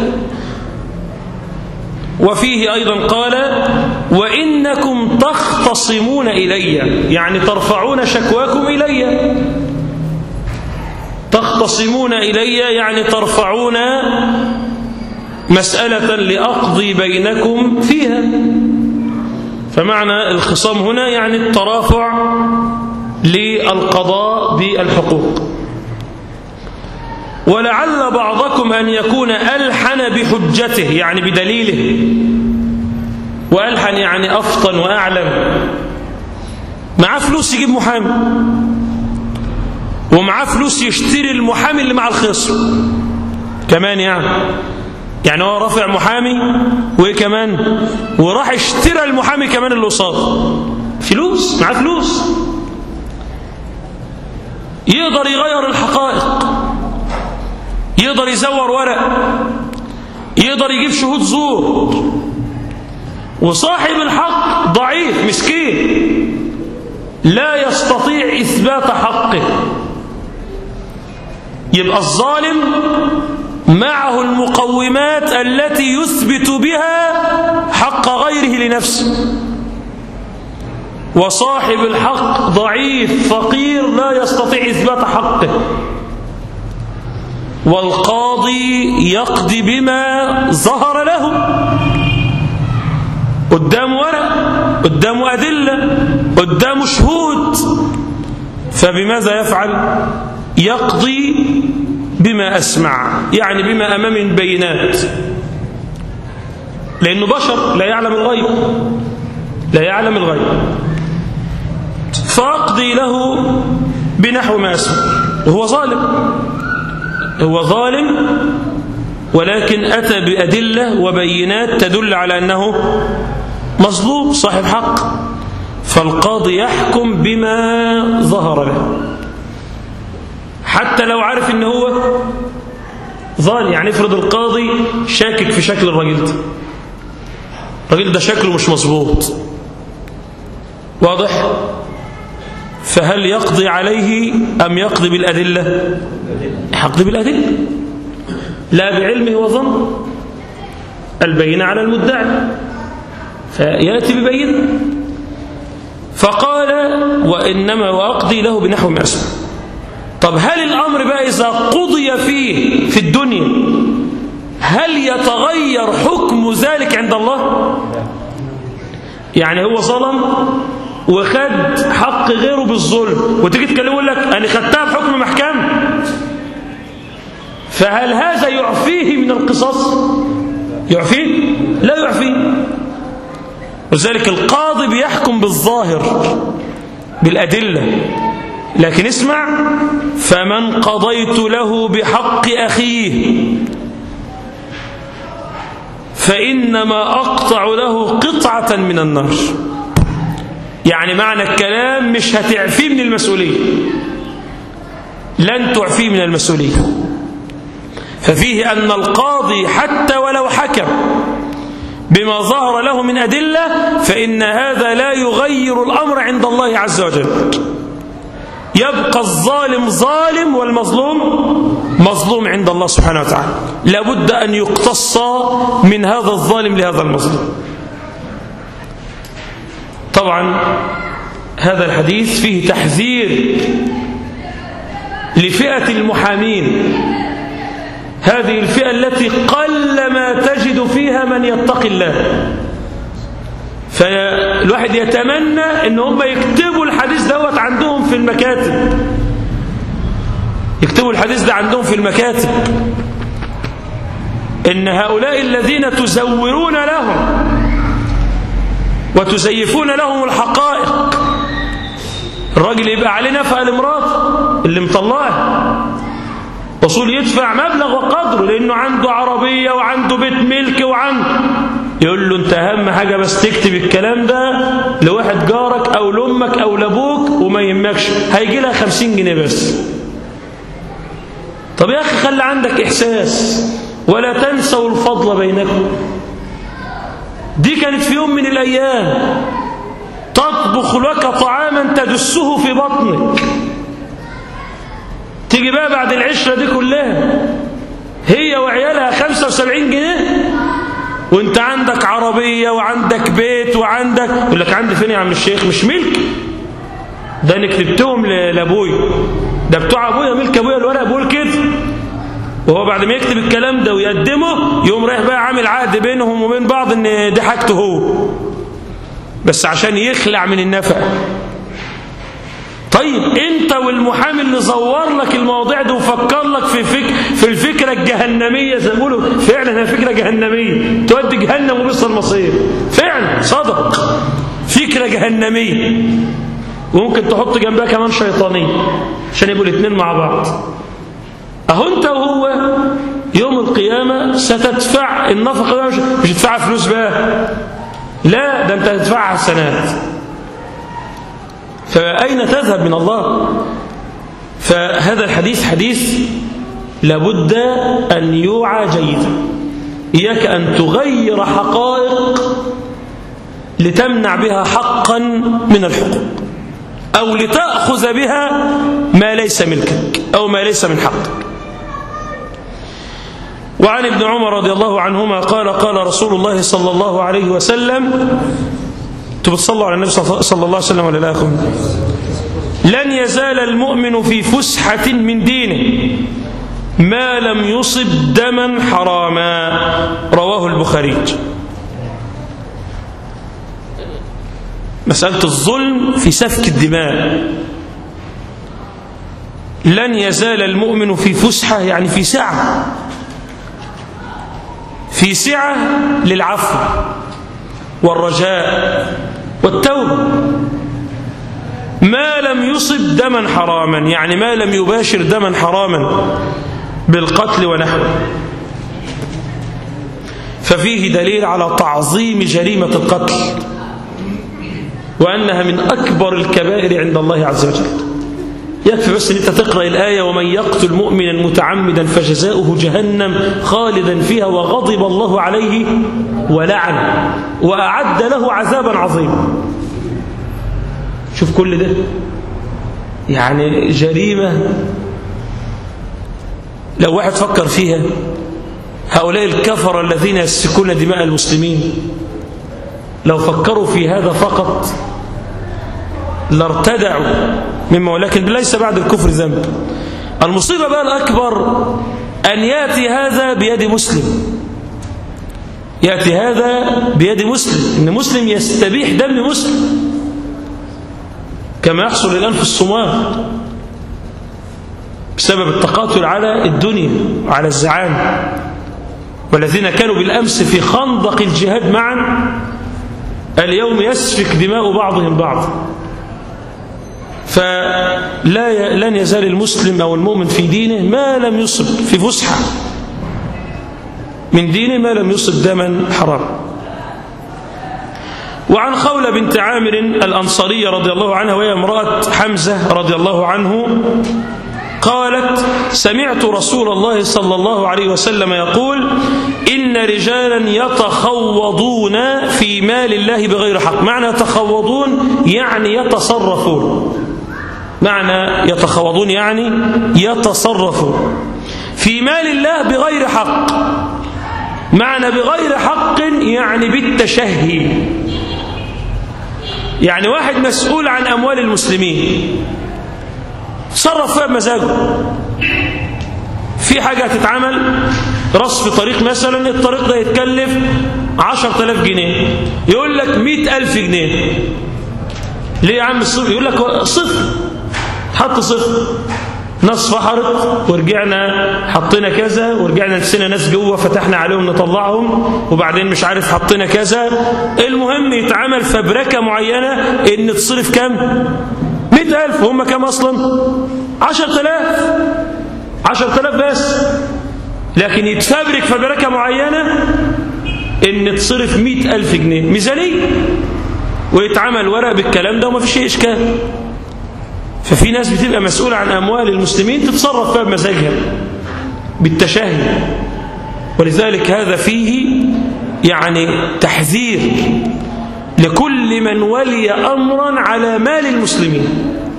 وفيه أيضا قال: وإنكم تختصمون إلي، يعني ترفعون شكواكم إلي. تختصمون إلي يعني ترفعون مسألة لأقضي بينكم فيها. فمعنى الخصام هنا يعني الترافع للقضاء بالحقوق. ولعل بعضكم أن يكون ألحن بحجته، يعني بدليله. وألحن يعني أفطن وأعلم. معاه فلوس يجيب محامي، ومعاه فلوس يشتري المحامي اللي مع الخصم كمان. يعني يعني هو رافع محامي وإيه كمان، وراح اشترى المحامي كمان اللي قصاده. فلوس، معاه فلوس، يقدر يغير الحقائق، يقدر يزور ورق، يقدر يجيب شهود زور. وصاحب الحق ضعيف مسكين لا يستطيع إثبات حقه. يبقى الظالم معه المقومات التي يثبت بها حق غيره لنفسه، وصاحب الحق ضعيف فقير لا يستطيع إثبات حقه، والقاضي يقضي بما ظهر له، قدامه ورق، قدامه أدلة، قدامه شهود، فبماذا يفعل؟ يقضي بما أسمع، يعني بما أمام البينات، لأنه بشر لا يعلم الغيب، لا يعلم الغيب، فأقضي له بنحو ما أسمع. وهو ظالم، هو ظالم، ولكن أتى بأدلة وبينات تدل على أنه مظلوم صاحب حق، فالقاضي يحكم بما ظهر له، حتى لو عارف أنه هو ظالم. يعني افرض القاضي شاكك في شكل الراجل ده، الراجل ده شكله مش مظبوط، واضح؟ فهل يقضي عليه أم يقضي بالأدلة؟ يقضي بالأدلة، لا بعلمه وظن، البينة على المدعي، فيأتي ببينة. فقال وإنما وأقضي له بنحو ما أسمع. طب هل الأمر بقى إذا قضي فيه في الدنيا هل يتغير حكم ذلك عند الله؟ يعني هو ظلم وخد حق غيره بالظلم، وتيجي تكلمه يقول لك أنا خدتها بحكم محكمة، فهل هذا يعفيه من القصاص؟ يعفيه؟ لا يعفيه. وذلك القاضي بيحكم بالظاهر بالأدلة، لكن اسمع: فمن قضيت له بحق أخيه فإنما أقطع له قطعة من النار. يعني معنى الكلام مش هتعفيه من المسؤولية، لن تعفيه من المسؤولية. ففيه أن القاضي حتى ولو حكم بما ظهر له من أدلة فإن هذا لا يغير الأمر عند الله عز وجل، يبقى الظالم ظالم والمظلوم مظلوم عند الله سبحانه وتعالى. لابد أن يقتص من هذا الظالم لهذا المظلوم. طبعا هذا الحديث فيه تحذير لفئة المحامين، هذه الفئة التي قلما تجد فيها من يتقي الله. فالواحد يتمنى ان هم يكتبوا الحديث دوت عندهم في المكاتب، يكتبوا الحديث ده عندهم في المكاتب، ان هؤلاء الذين تزورون لهم وتزيفون لهم الحقائق، الراجل يبقى عليه نفقه لمراته اللي مطلعه، وصول يدفع مبلغ وقدره لانه عنده عربيه وعنده بيت ملك وعنده، يقول له انت اهم حاجه بس تكتب الكلام ده لواحد جارك او لامك او لابوك وما يهمكش، هيجي لها خمسين جنيه بس. طب يا اخي خلي عندك احساس، ولا تنسوا الفضل بينكم. دي كانت في يوم من الايام تطبخ لك طعاما تدسه في بطنك، تيجي بقى بعد العشره دي كلها هي وعيالها خمسة وسبعين جنيه، وانت عندك عربية وعندك بيت وعندك، يقول لك عندي فين يا عم الشيخ؟ مش ملك ده، انا كتبتهم لابوي، ده بتوع ابويا، ملك ابويا، الورق بيقول كده. وهو بعد ما يكتب الكلام ده ويقدمه يقوم رايح بقى عامل عقد بينهم وبين بعض ان دي حاجته هو، بس عشان يخلع من النفقه. طيب انت والمحامي اللي زور لك المواضيع دي وفكر لك في فك في الفكره الجهنميه زي ما بيقولوا، فعلا هي فكره جهنميه تودي جهنم وبئس المصير، فعلا صدق، فكره جهنميه، وممكن تحط جنبها كمان شيطانيه عشان يبقوا الاثنين مع بعض. اهو انت وهو يوم القيامه ستدفع النفقه، مش هتدفعها فلوس بقى، لا ده انت هتدفعها حسنات. فأين تذهب من الله؟ فهذا الحديث حديث لابد أن يوعى جيدا. إياك أن تغير حقائق لتمنع بها حقا من الحقوق، أو لتأخذ بها ما ليس ملكك أو ما ليس من حقك. وعن ابن عمر رضي الله عنهما قال قال رسول الله صلى الله عليه وسلم، انتوا بتصلوا على النبي صلى الله عليه وسلم ولا لا؟ لن يزال المؤمن في فسحة من دينه ما لم يصب دما حراما، رواه البخاري. مسألة الظلم في سفك الدماء، لن يزال المؤمن في فسحة يعني في سعة، في سعة للعفو والرجاء والتوبة ما لم يصب دما حراما، يعني ما لم يباشر دما حراما بالقتل ونحوه. ففيه دليل على تعظيم جريمة القتل وأنها من أكبر الكبائر عند الله عز وجل. يكفي بس أن أنت تقرأ الآية: ومن يقتل مؤمنا متعمدا فجزاؤه جهنم خالدا فيها وغضب الله عليه ولعنه وأعد له عذابا عظيما. شوف كل ده، يعني جريمة لو واحد فكر فيها، هؤلاء الكفر الذين يسفكون دماء المسلمين لو فكروا في هذا فقط لارتدعوا مما، ولكن ليس بعد الكفر ذنب. المصيبة بقى الأكبر أن يأتي هذا بيد مسلم، يأتي هذا بيد مسلم، إن مسلم يستبيح دم مسلم كما يحصل الآن في الصومال بسبب التقاتل على الدنيا وعلى الزعامة، والذين كانوا بالأمس في خندق الجهاد معا اليوم يسفك دماء بعضهم بعض. فلا لن يزال المسلم أو المؤمن في دينه ما لم يصب في فسحة من دينه ما لم يصب دما حرام. وعن خولة بنت عامر الأنصارية رضي الله عنها وهي امرأة حمزة رضي الله عنه قالت: سمعت رسول الله صلى الله عليه وسلم يقول: إن رجالا يتخوضون في مال الله بغير حق. معنى يتخوضون يعني يتصرفون، معنى يتخوضون يعني يتصرفون في مال الله بغير حق. معنى بغير حق يعني بالتشهي، يعني واحد مسؤول عن أموال المسلمين تصرف فيها بمزاجه. في حاجة تتعمل رصف طريق مثلا، الطريق ده يتكلف عشرة آلاف جنيه، يقول لك مئة ألف جنيه. ليه يا عم الصفر؟ يقول لك صفر، حط صفر. ناس فحرت ورجعنا حطينا كذا، ورجعنا نسينا ناس جوه فتحنا عليهم نطلعهم، وبعدين مش عارف حطينا كذا. المهم يتعمل فبركة معينة ان تصرف كام؟ مئة ألف. هم كام أصلا؟ عشرة آلاف، عشرة آلاف بس، لكن يتفبرك فبركة معينة ان تصرف مئة ألف جنيه ميزانية، ويتعمل ورق بالكلام ده وما فيش إشكال. ففي ناس بتبقى مسؤولة عن أموال المسلمين تتصرف فيها بمزاجها بالتشهي. ولذلك هذا فيه يعني تحذير لكل من ولي أمرا على مال المسلمين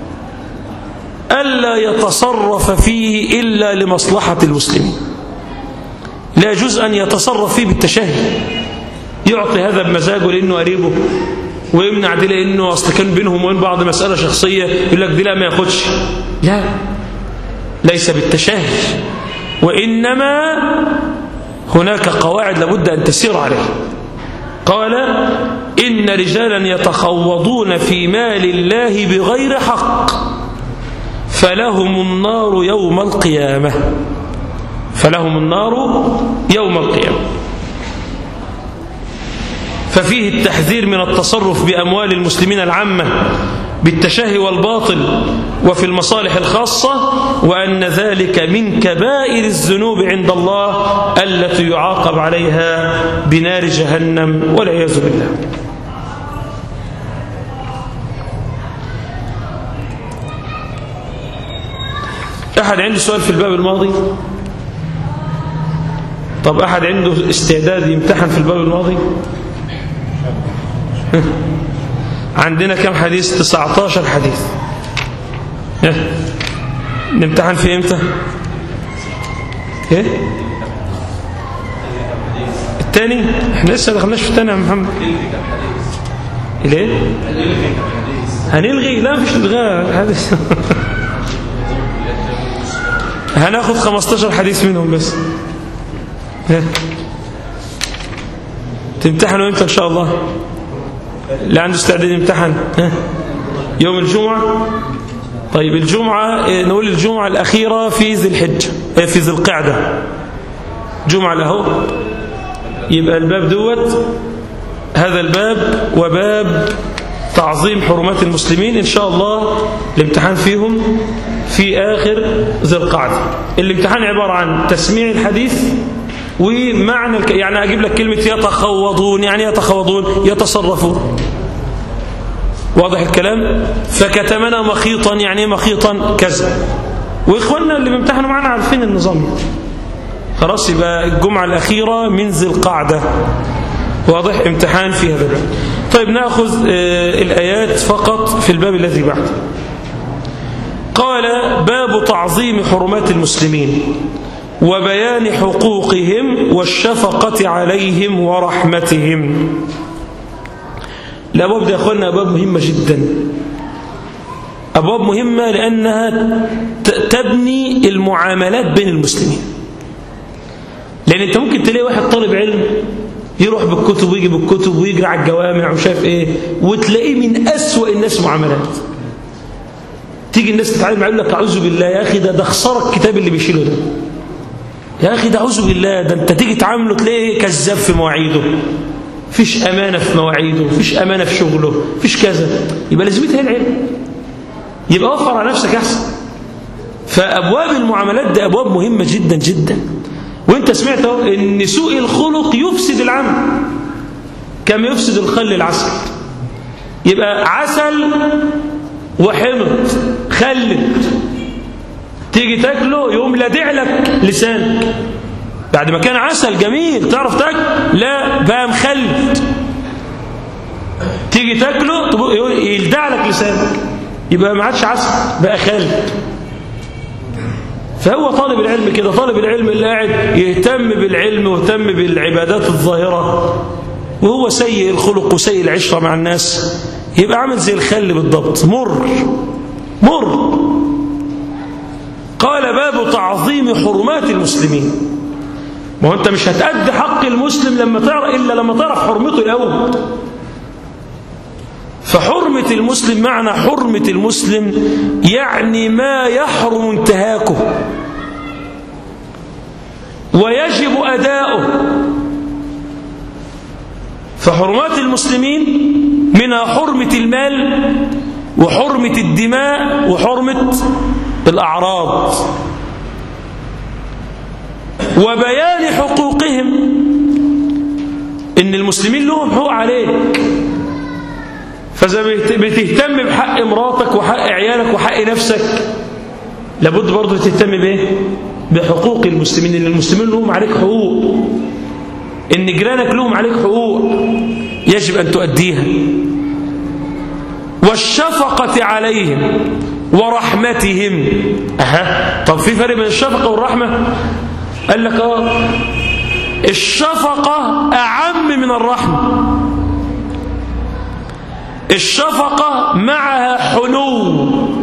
ألا يتصرف فيه إلا لمصلحة المسلمين. لا يجوز أن يتصرف فيه بالتشهي، يعطي هذا بمزاجه لأنه قريبه، ويمنع دي لأنه أصل كان بينهم وبين بعض مسألة شخصية، يقول لك دي لا ما ياخدش. لا، ليس بالتشهي، وإنما هناك قواعد لابد أن تسير عليها. قال: إن رجالا يتخوضون في مال الله بغير حق فلهم النار يوم القيامة، فلهم النار يوم القيامة. ففيه التحذير من التصرف بأموال المسلمين العامة بالتشهي والباطل وفي المصالح الخاصة، وأن ذلك من كبائر الذنوب عند الله التي يعاقب عليها بنار جهنم والعياذ بالله. أحد عنده سؤال في الباب الماضي؟ طب أحد عنده استعداد يمتحن في الباب الماضي؟ عندنا كم حديث؟ تسعة عشر حديث. نمتحن في امتى؟ ايه الثاني احنا لسه ما دخلناش في الثاني يا محمد. ليه؟ هنلغي؟ لا مفيش الغاء حديث. هناخد خمستاشر حديث منهم بس. تمتحنوا امتى ان شاء الله؟ اللي عنده استعداد يمتحن يوم الجمعة. طيب الجمعة نقول الجمعة الأخيرة في ذي الحجة، في ذي القعدة، جمعة له. يبقى الباب دوت، هذا الباب وباب تعظيم حرمات المسلمين إن شاء الله الامتحان فيهم في آخر ذي القعدة. الامتحان عبارة عن تسميع الحديث ومعنى الك... يعني أجيب لك كلمة يتخوضون، يعني يتخوضون يتصرفون، واضح الكلام؟ فكتمنا مخيطا، يعني مخيطا كذا. وإخواننا اللي بيمتحنوا معنا عارفين النظام. خلاص يبقى الجمعة الأخيرة من ذي القعدة، واضح؟ امتحان في هذا الباب. طيب نأخذ آه الآيات فقط في الباب الذي بعده. قال باب تعظيم حرمات المسلمين وبيان حقوقهم والشفقة عليهم ورحمتهم. الأبواب دي يا أخوانا أبواب مهمة جدا، أبواب مهمة لأنها تبني المعاملات بين المسلمين. لأن أنت ممكن تلاقي واحد طالب علم يروح بالكتب ويجي بالكتب ويجري على الجوامع وشاف إيه، وتلاقيه من أسوأ الناس معاملات. تيجي الناس تتعلم يقول لك أعوذ بالله يا أخي، ده ده خسارة الكتاب اللي بيشيله ده، يا أخي ده أعوذ بالله، ده أنت تيجي تعامله تلاقيه كذاب في مواعيده، فيش أمانة في مواعيده، فيش أمانة في شغله، فيش كذا. يبقى لازمتها العلم، يبقى وفر على نفسك أحسن. فأبواب المعاملات دي أبواب مهمة جدا جدا. وانت سمعت ان سوء الخلق يفسد العمل كما يفسد الخل العسل. يبقى عسل وحمض خلد، تيجي تاكله يقوم لادع لك لسانك، بعد ما كان عسل جميل تعرف تاكل، لا بقى مخلد، تيجي تاكله يلدع لك لسانك، يبقى ما عادش عسل بقى خالد. فهو طالب العلم كده، طالب العلم اللي قاعد يهتم بالعلم ويهتم بالعبادات الظاهرة وهو سيء الخلق وسيء العشرة مع الناس، يبقى عامل زي الخل بالضبط، مر مر. قال باب تعظيم حرمات المسلمين. ما هو انت مش هتأدي حق المسلم لما تعرف الا لما تعرف حرمته الاول. فحرمة المسلم معنى حرمة المسلم يعني ما يحرم انتهاكه ويجب أداؤه. فحرمات المسلمين منها حرمة المال وحرمة الدماء وحرمة الأعراض وبيان حقوقهم، إن المسلمين لهم حقوق عليك، فإذا بتهتم بحق مراتك وحق عيالك وحق نفسك لابد برضه تهتم بايه؟ بحقوق المسلمين، ان المسلمين لهم عليك حقوق، ان جيرانك لهم عليك حقوق يجب ان تؤديها. والشفقة عليهم ورحمتهم. اها طب في فرق بين الشفقة والرحمة؟ قال لك اه الشفقة اعم من الرحمة. الشفقة معها حنو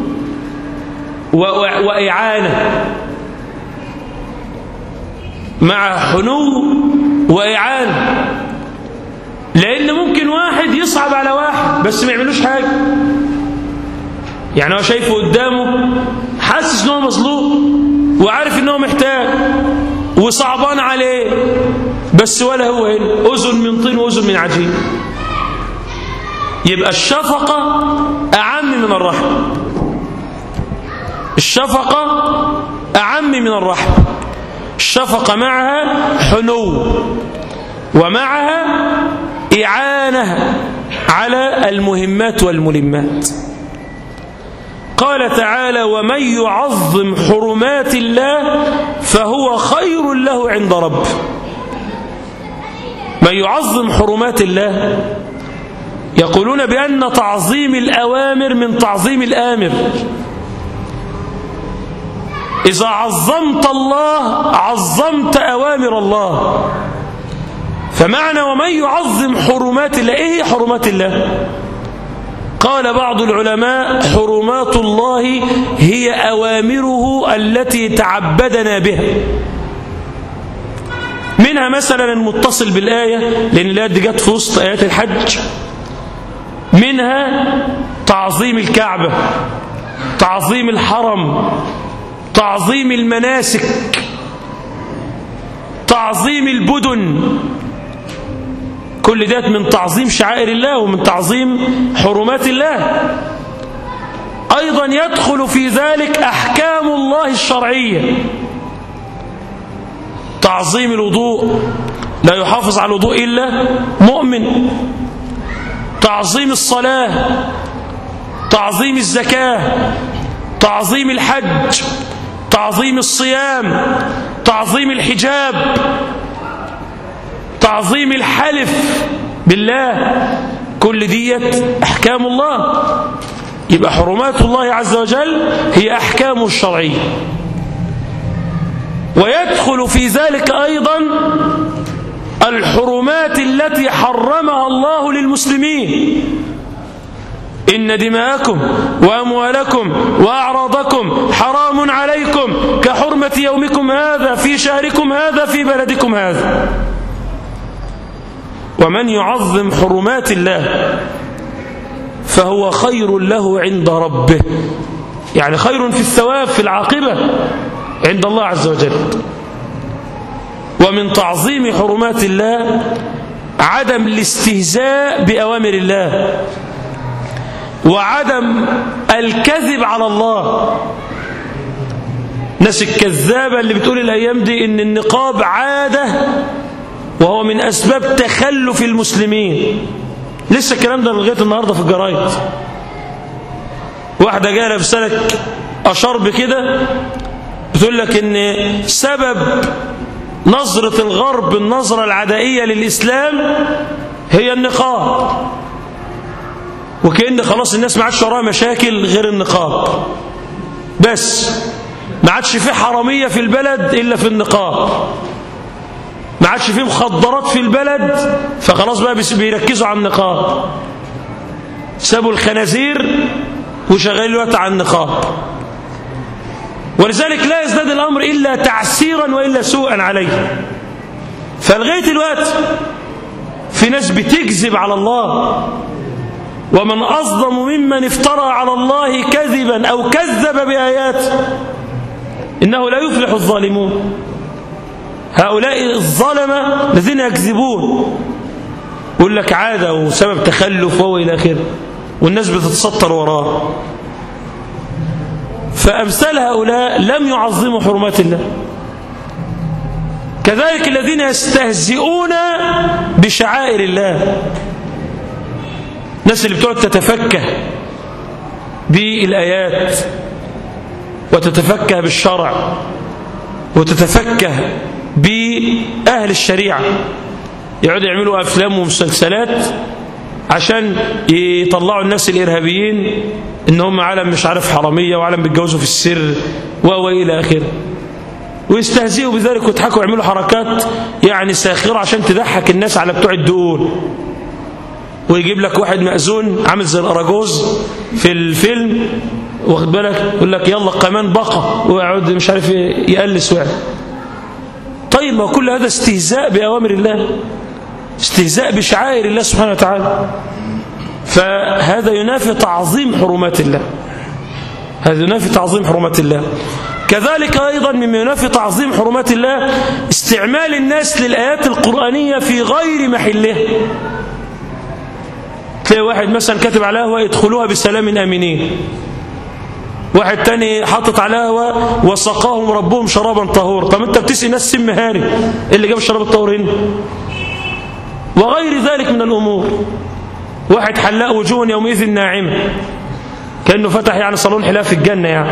وإعانة، معها حنو وإعانة، لأن ممكن واحد يصعب على واحد بس ما يعملوش حاجة. يعني هو شايفه قدامه حاسس إنه مظلوم وعارف إنه محتاج وصعبان عليه، بس ولا هو هنا، أذن من طين وأذن من عجين. يبقى الشفقة أعم من الرحمة. الشفقة أعم من الرحمة. الشفقة معها حنو ومعها إعانة على المهمات والملمات. قال تعالى ومن يعظم حرمات الله فهو خير له عند ربه. من يعظم حرمات الله يقولون بأن تعظيم الأوامر من تعظيم الآمر. إذا عظمت الله عظمت أوامر الله، فمعنى ومن يعظم حرمات الله، ايه هي حرمات الله؟ قال بعض العلماء حرمات الله هي أوامره التي تعبدنا بها. منها مثلا المتصل بالآية، لأن الآية دي جت في وسط آيات الحج، منها تعظيم الكعبة، تعظيم الحرم، تعظيم المناسك، تعظيم البدن، كل ده من تعظيم شعائر الله ومن تعظيم حرمات الله. أيضا يدخل في ذلك أحكام الله الشرعية، تعظيم الوضوء، لا يحافظ على الوضوء إلا مؤمن، تعظيم الصلاة، تعظيم الزكاة، تعظيم الحج، تعظيم الصيام، تعظيم الحجاب، تعظيم الحلف بالله، كل ديت أحكام الله. يبقى حرمات الله عز وجل هي أحكامه الشرعية. ويدخل في ذلك أيضا الحرمات التي حرمها الله للمسلمين، إن دماءكم وأموالكم وأعراضكم حرام عليكم كحرمة يومكم هذا في شهركم هذا في بلدكم هذا. ومن يعظم حرمات الله فهو خير له عند ربه، يعني خير في الثواب في العاقبة عند الله عز وجل. ومن تعظيم حرمات الله عدم الاستهزاء بأوامر الله، وعدم الكذب على الله. ناس الكذابة اللي بتقول الأيام دي إن النقاب عادة وهو من أسباب تخلف المسلمين، لسه الكلام ده لغاية النهاردة في الجرايد. واحدة جاية لابسة لك أشرب كده بتقول لك إن سبب نظرة الغرب النظرة العدائية للإسلام هي النقاب، وكأن خلاص الناس ما عادش وراها مشاكل غير النقاب بس، ما عادش فيه حرامية في البلد إلا في النقاب، ما عادش فيه مخدرات في البلد فخلاص بقى بيركزوا على النقاب، سابوا الخنازير وشغالين الوقت على النقاب. ولذلك لا يزداد الأمر إلا تعسيرا وإلا سوءا عليه. فلغاية الوقت في ناس بتكذب على الله، ومن أظلم ممن افترى على الله كذبا أو كذب بآياته إنه لا يفلح الظالمون. هؤلاء الظلمة الذين يكذبون يقول لك عادة وسبب تخلف وهو إلى آخره، والناس بتتسطر وراه. فأمثال هؤلاء لم يعظموا حرمات الله. كذلك الذين يستهزئون بشعائر الله، الناس اللي بتقعد تتفكه بالآيات وتتفكه بالشرع وتتفكه بأهل الشريعة، يقعدوا يعملوا أفلام ومسلسلات عشان يطلعوا الناس الإرهابيين إن هم عالم مش عارف حرامية وعالم بيتجوزوا في السر وإلى آخره، ويستهزئوا بذلك ويضحكوا ويعملوا حركات يعني ساخرة عشان تضحك الناس على بتوع الدقون. ويجيب لك واحد مأذون عامل زي الأراجوز في الفيلم، واخد بالك، يقول لك يلا كمان بقى، ويقعد مش عارف يقلس وعلا. طيب ما كل هذا استهزاء بأوامر الله، استهزاء بشعائر الله سبحانه وتعالى. فهذا ينافي تعظيم حرمات الله، هذا ينافي تعظيم حرمات الله. كذلك أيضا مما ينافي تعظيم حرمات الله استعمال الناس للآيات القرآنية في غير محلها. تلاقي واحد مثلا كاتب على قهوة يدخلوها بسلام آمنين، واحد تاني حاطط على قهوة وسقاهم ربهم شرابا طهورا. طب انت بتسقي ناس سم هاري، ايه اللي جاب الشراب الطهور هنا؟ وغير ذلك من الأمور. واحد حلاق وجوه يومئذ ناعمة، كأنه فتح يعني صالون حلاق في الجنة يعني.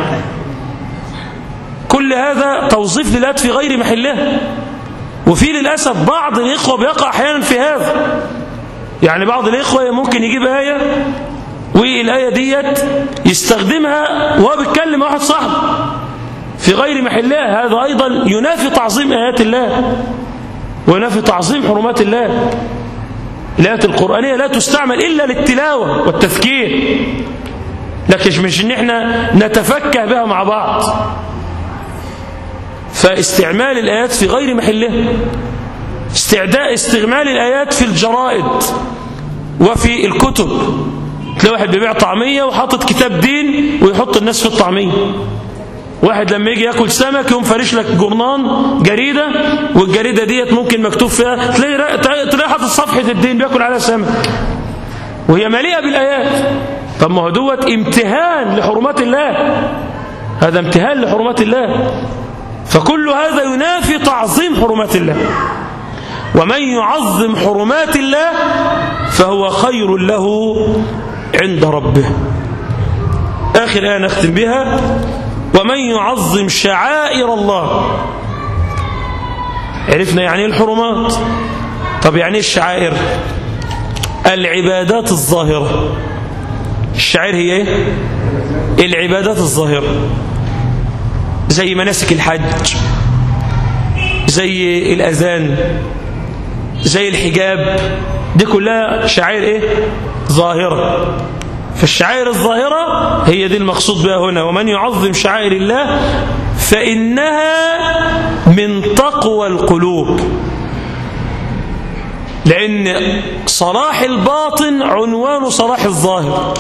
كل هذا توظيف للآيات في غير محلها. وفي للأسف بعض الإخوة بيقع أحيانا في هذا، يعني بعض الإخوة ممكن يجيب آية والآية ديت يستخدمها وهو بيتكلم واحد صاحبه في غير محلها. هذا أيضا ينافي تعظيم آيات الله. وينافي تعظيم حرمات الله. الآيات القرآنية لا تستعمل إلا للتلاوة والتذكير، لكن مش إن احنا نتفكه بها مع بعض. فاستعمال الآيات في غير محلها، استعداء استعمال الآيات في الجرائد وفي الكتب. تلاقي واحد بيبيع طعمية وحاطط كتاب دين ويحط الناس في الطعمية. واحد لما يجي ياكل سمك يقوم فارش لك جرنان جريدة، والجريدة ديت ممكن مكتوب فيها، تلاقي تلاقي حاطط صفحة الدين بياكل عليها سمك وهي مليئة بالآيات. طب ما هو دوت امتهان لحرمات الله، هذا امتهان لحرمات الله. فكل هذا ينافي تعظيم حرمات الله. ومن يعظم حرمات الله فهو خير له عند ربه. آخر آية نختم بها: ومن يعظم شعائر الله. عرفنا يعني ايه الحرمات. طب يعني ايه الشعائر؟ العبادات الظاهرة. الشعائر هي ايه؟ العبادات الظاهرة، زي مناسك الحج، زي الأذان، زي الحجاب. دي كلها شعائر ايه؟ ظاهرة. فالشعائر الظاهرة هي دي المقصود بها هنا: ومن يعظم شعائر الله فإنها من تقوى القلوب. لأن صلاح الباطن عنوان صلاح الظاهر.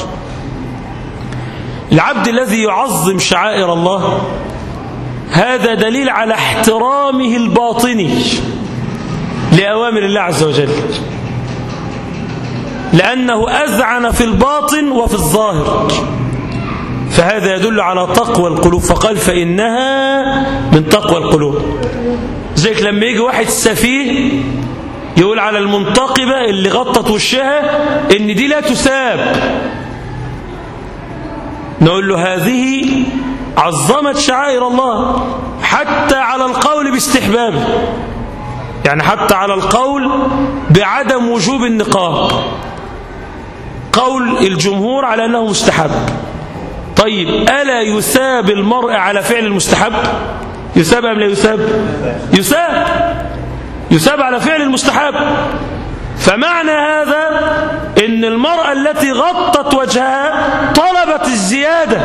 العبد الذي يعظم شعائر الله هذا دليل على احترامه الباطني لأوامر الله عز وجل، لأنه أذعن في الباطن وفي الظاهر، فهذا يدل على تقوى القلوب. فقال فإنها من تقوى القلوب. زيك لما يجي واحد سفيه يقول على المنتقبة اللي غطت وشها إن دي لا تساب، نقول له هذه عظمت شعائر الله، حتى على القول باستحبابه، يعني حتى على القول بعدم وجوب النقاب. قول الجمهور على أنه مستحب. طيب ألا يثاب المرء على فعل المستحب؟ يثاب أم لا يثاب؟ يثاب يثاب على فعل المستحب. فمعنى هذا إن المرأة التي غطت وجهها طلبت الزيادة،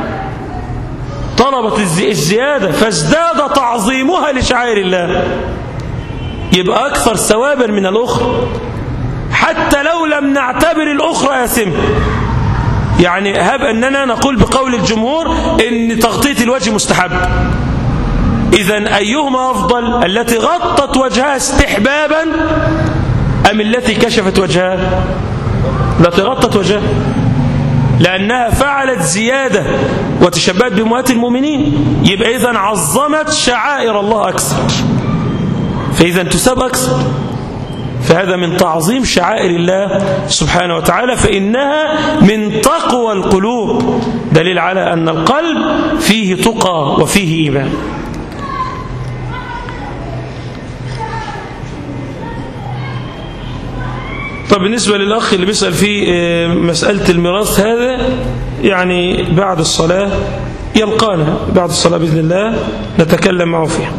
طلبت الزيادة فازداد تعظيمها لشعائر الله، يبقى أكثر ثوابا من الأخرى، حتى لو لم نعتبر الأخرى آثمة. يعني هب أننا نقول بقول الجمهور إن تغطية الوجه مستحب، إذن أيهما أفضل؟ التي غطت وجهها استحبابا أم التي كشفت وجهها؟ التي غطت وجهها، لأنها فعلت زيادة وتشبهت بأمهات المؤمنين، يبقى إذن عظمت شعائر الله أكثر، فإذا تساب أكثر. فهذا من تعظيم شعائر الله سبحانه وتعالى، فإنها من تقوى القلوب، دليل على أن القلب فيه تقى وفيه إيمان. طب بالنسبة للأخ اللي بيسأل في مسألة الميراث، هذا يعني بعد الصلاة يلقانا، بعد الصلاة بإذن الله نتكلم معه فيها.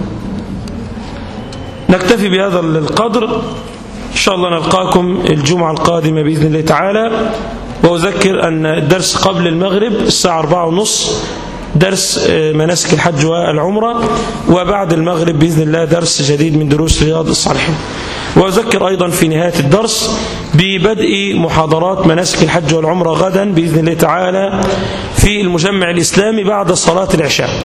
نكتفي بهذا القدر، إن شاء الله نلقاكم الجمعة القادمة بإذن الله تعالى. وأذكر أن الدرس قبل المغرب الساعة أربعة ونصف درس مناسك الحج والعمرة، وبعد المغرب بإذن الله درس جديد من دروس رياض الصالحين. وأذكر أيضا في نهاية الدرس ببدء محاضرات مناسك الحج والعمرة غدا بإذن الله تعالى في المجمع الإسلامي بعد صلاة العشاء.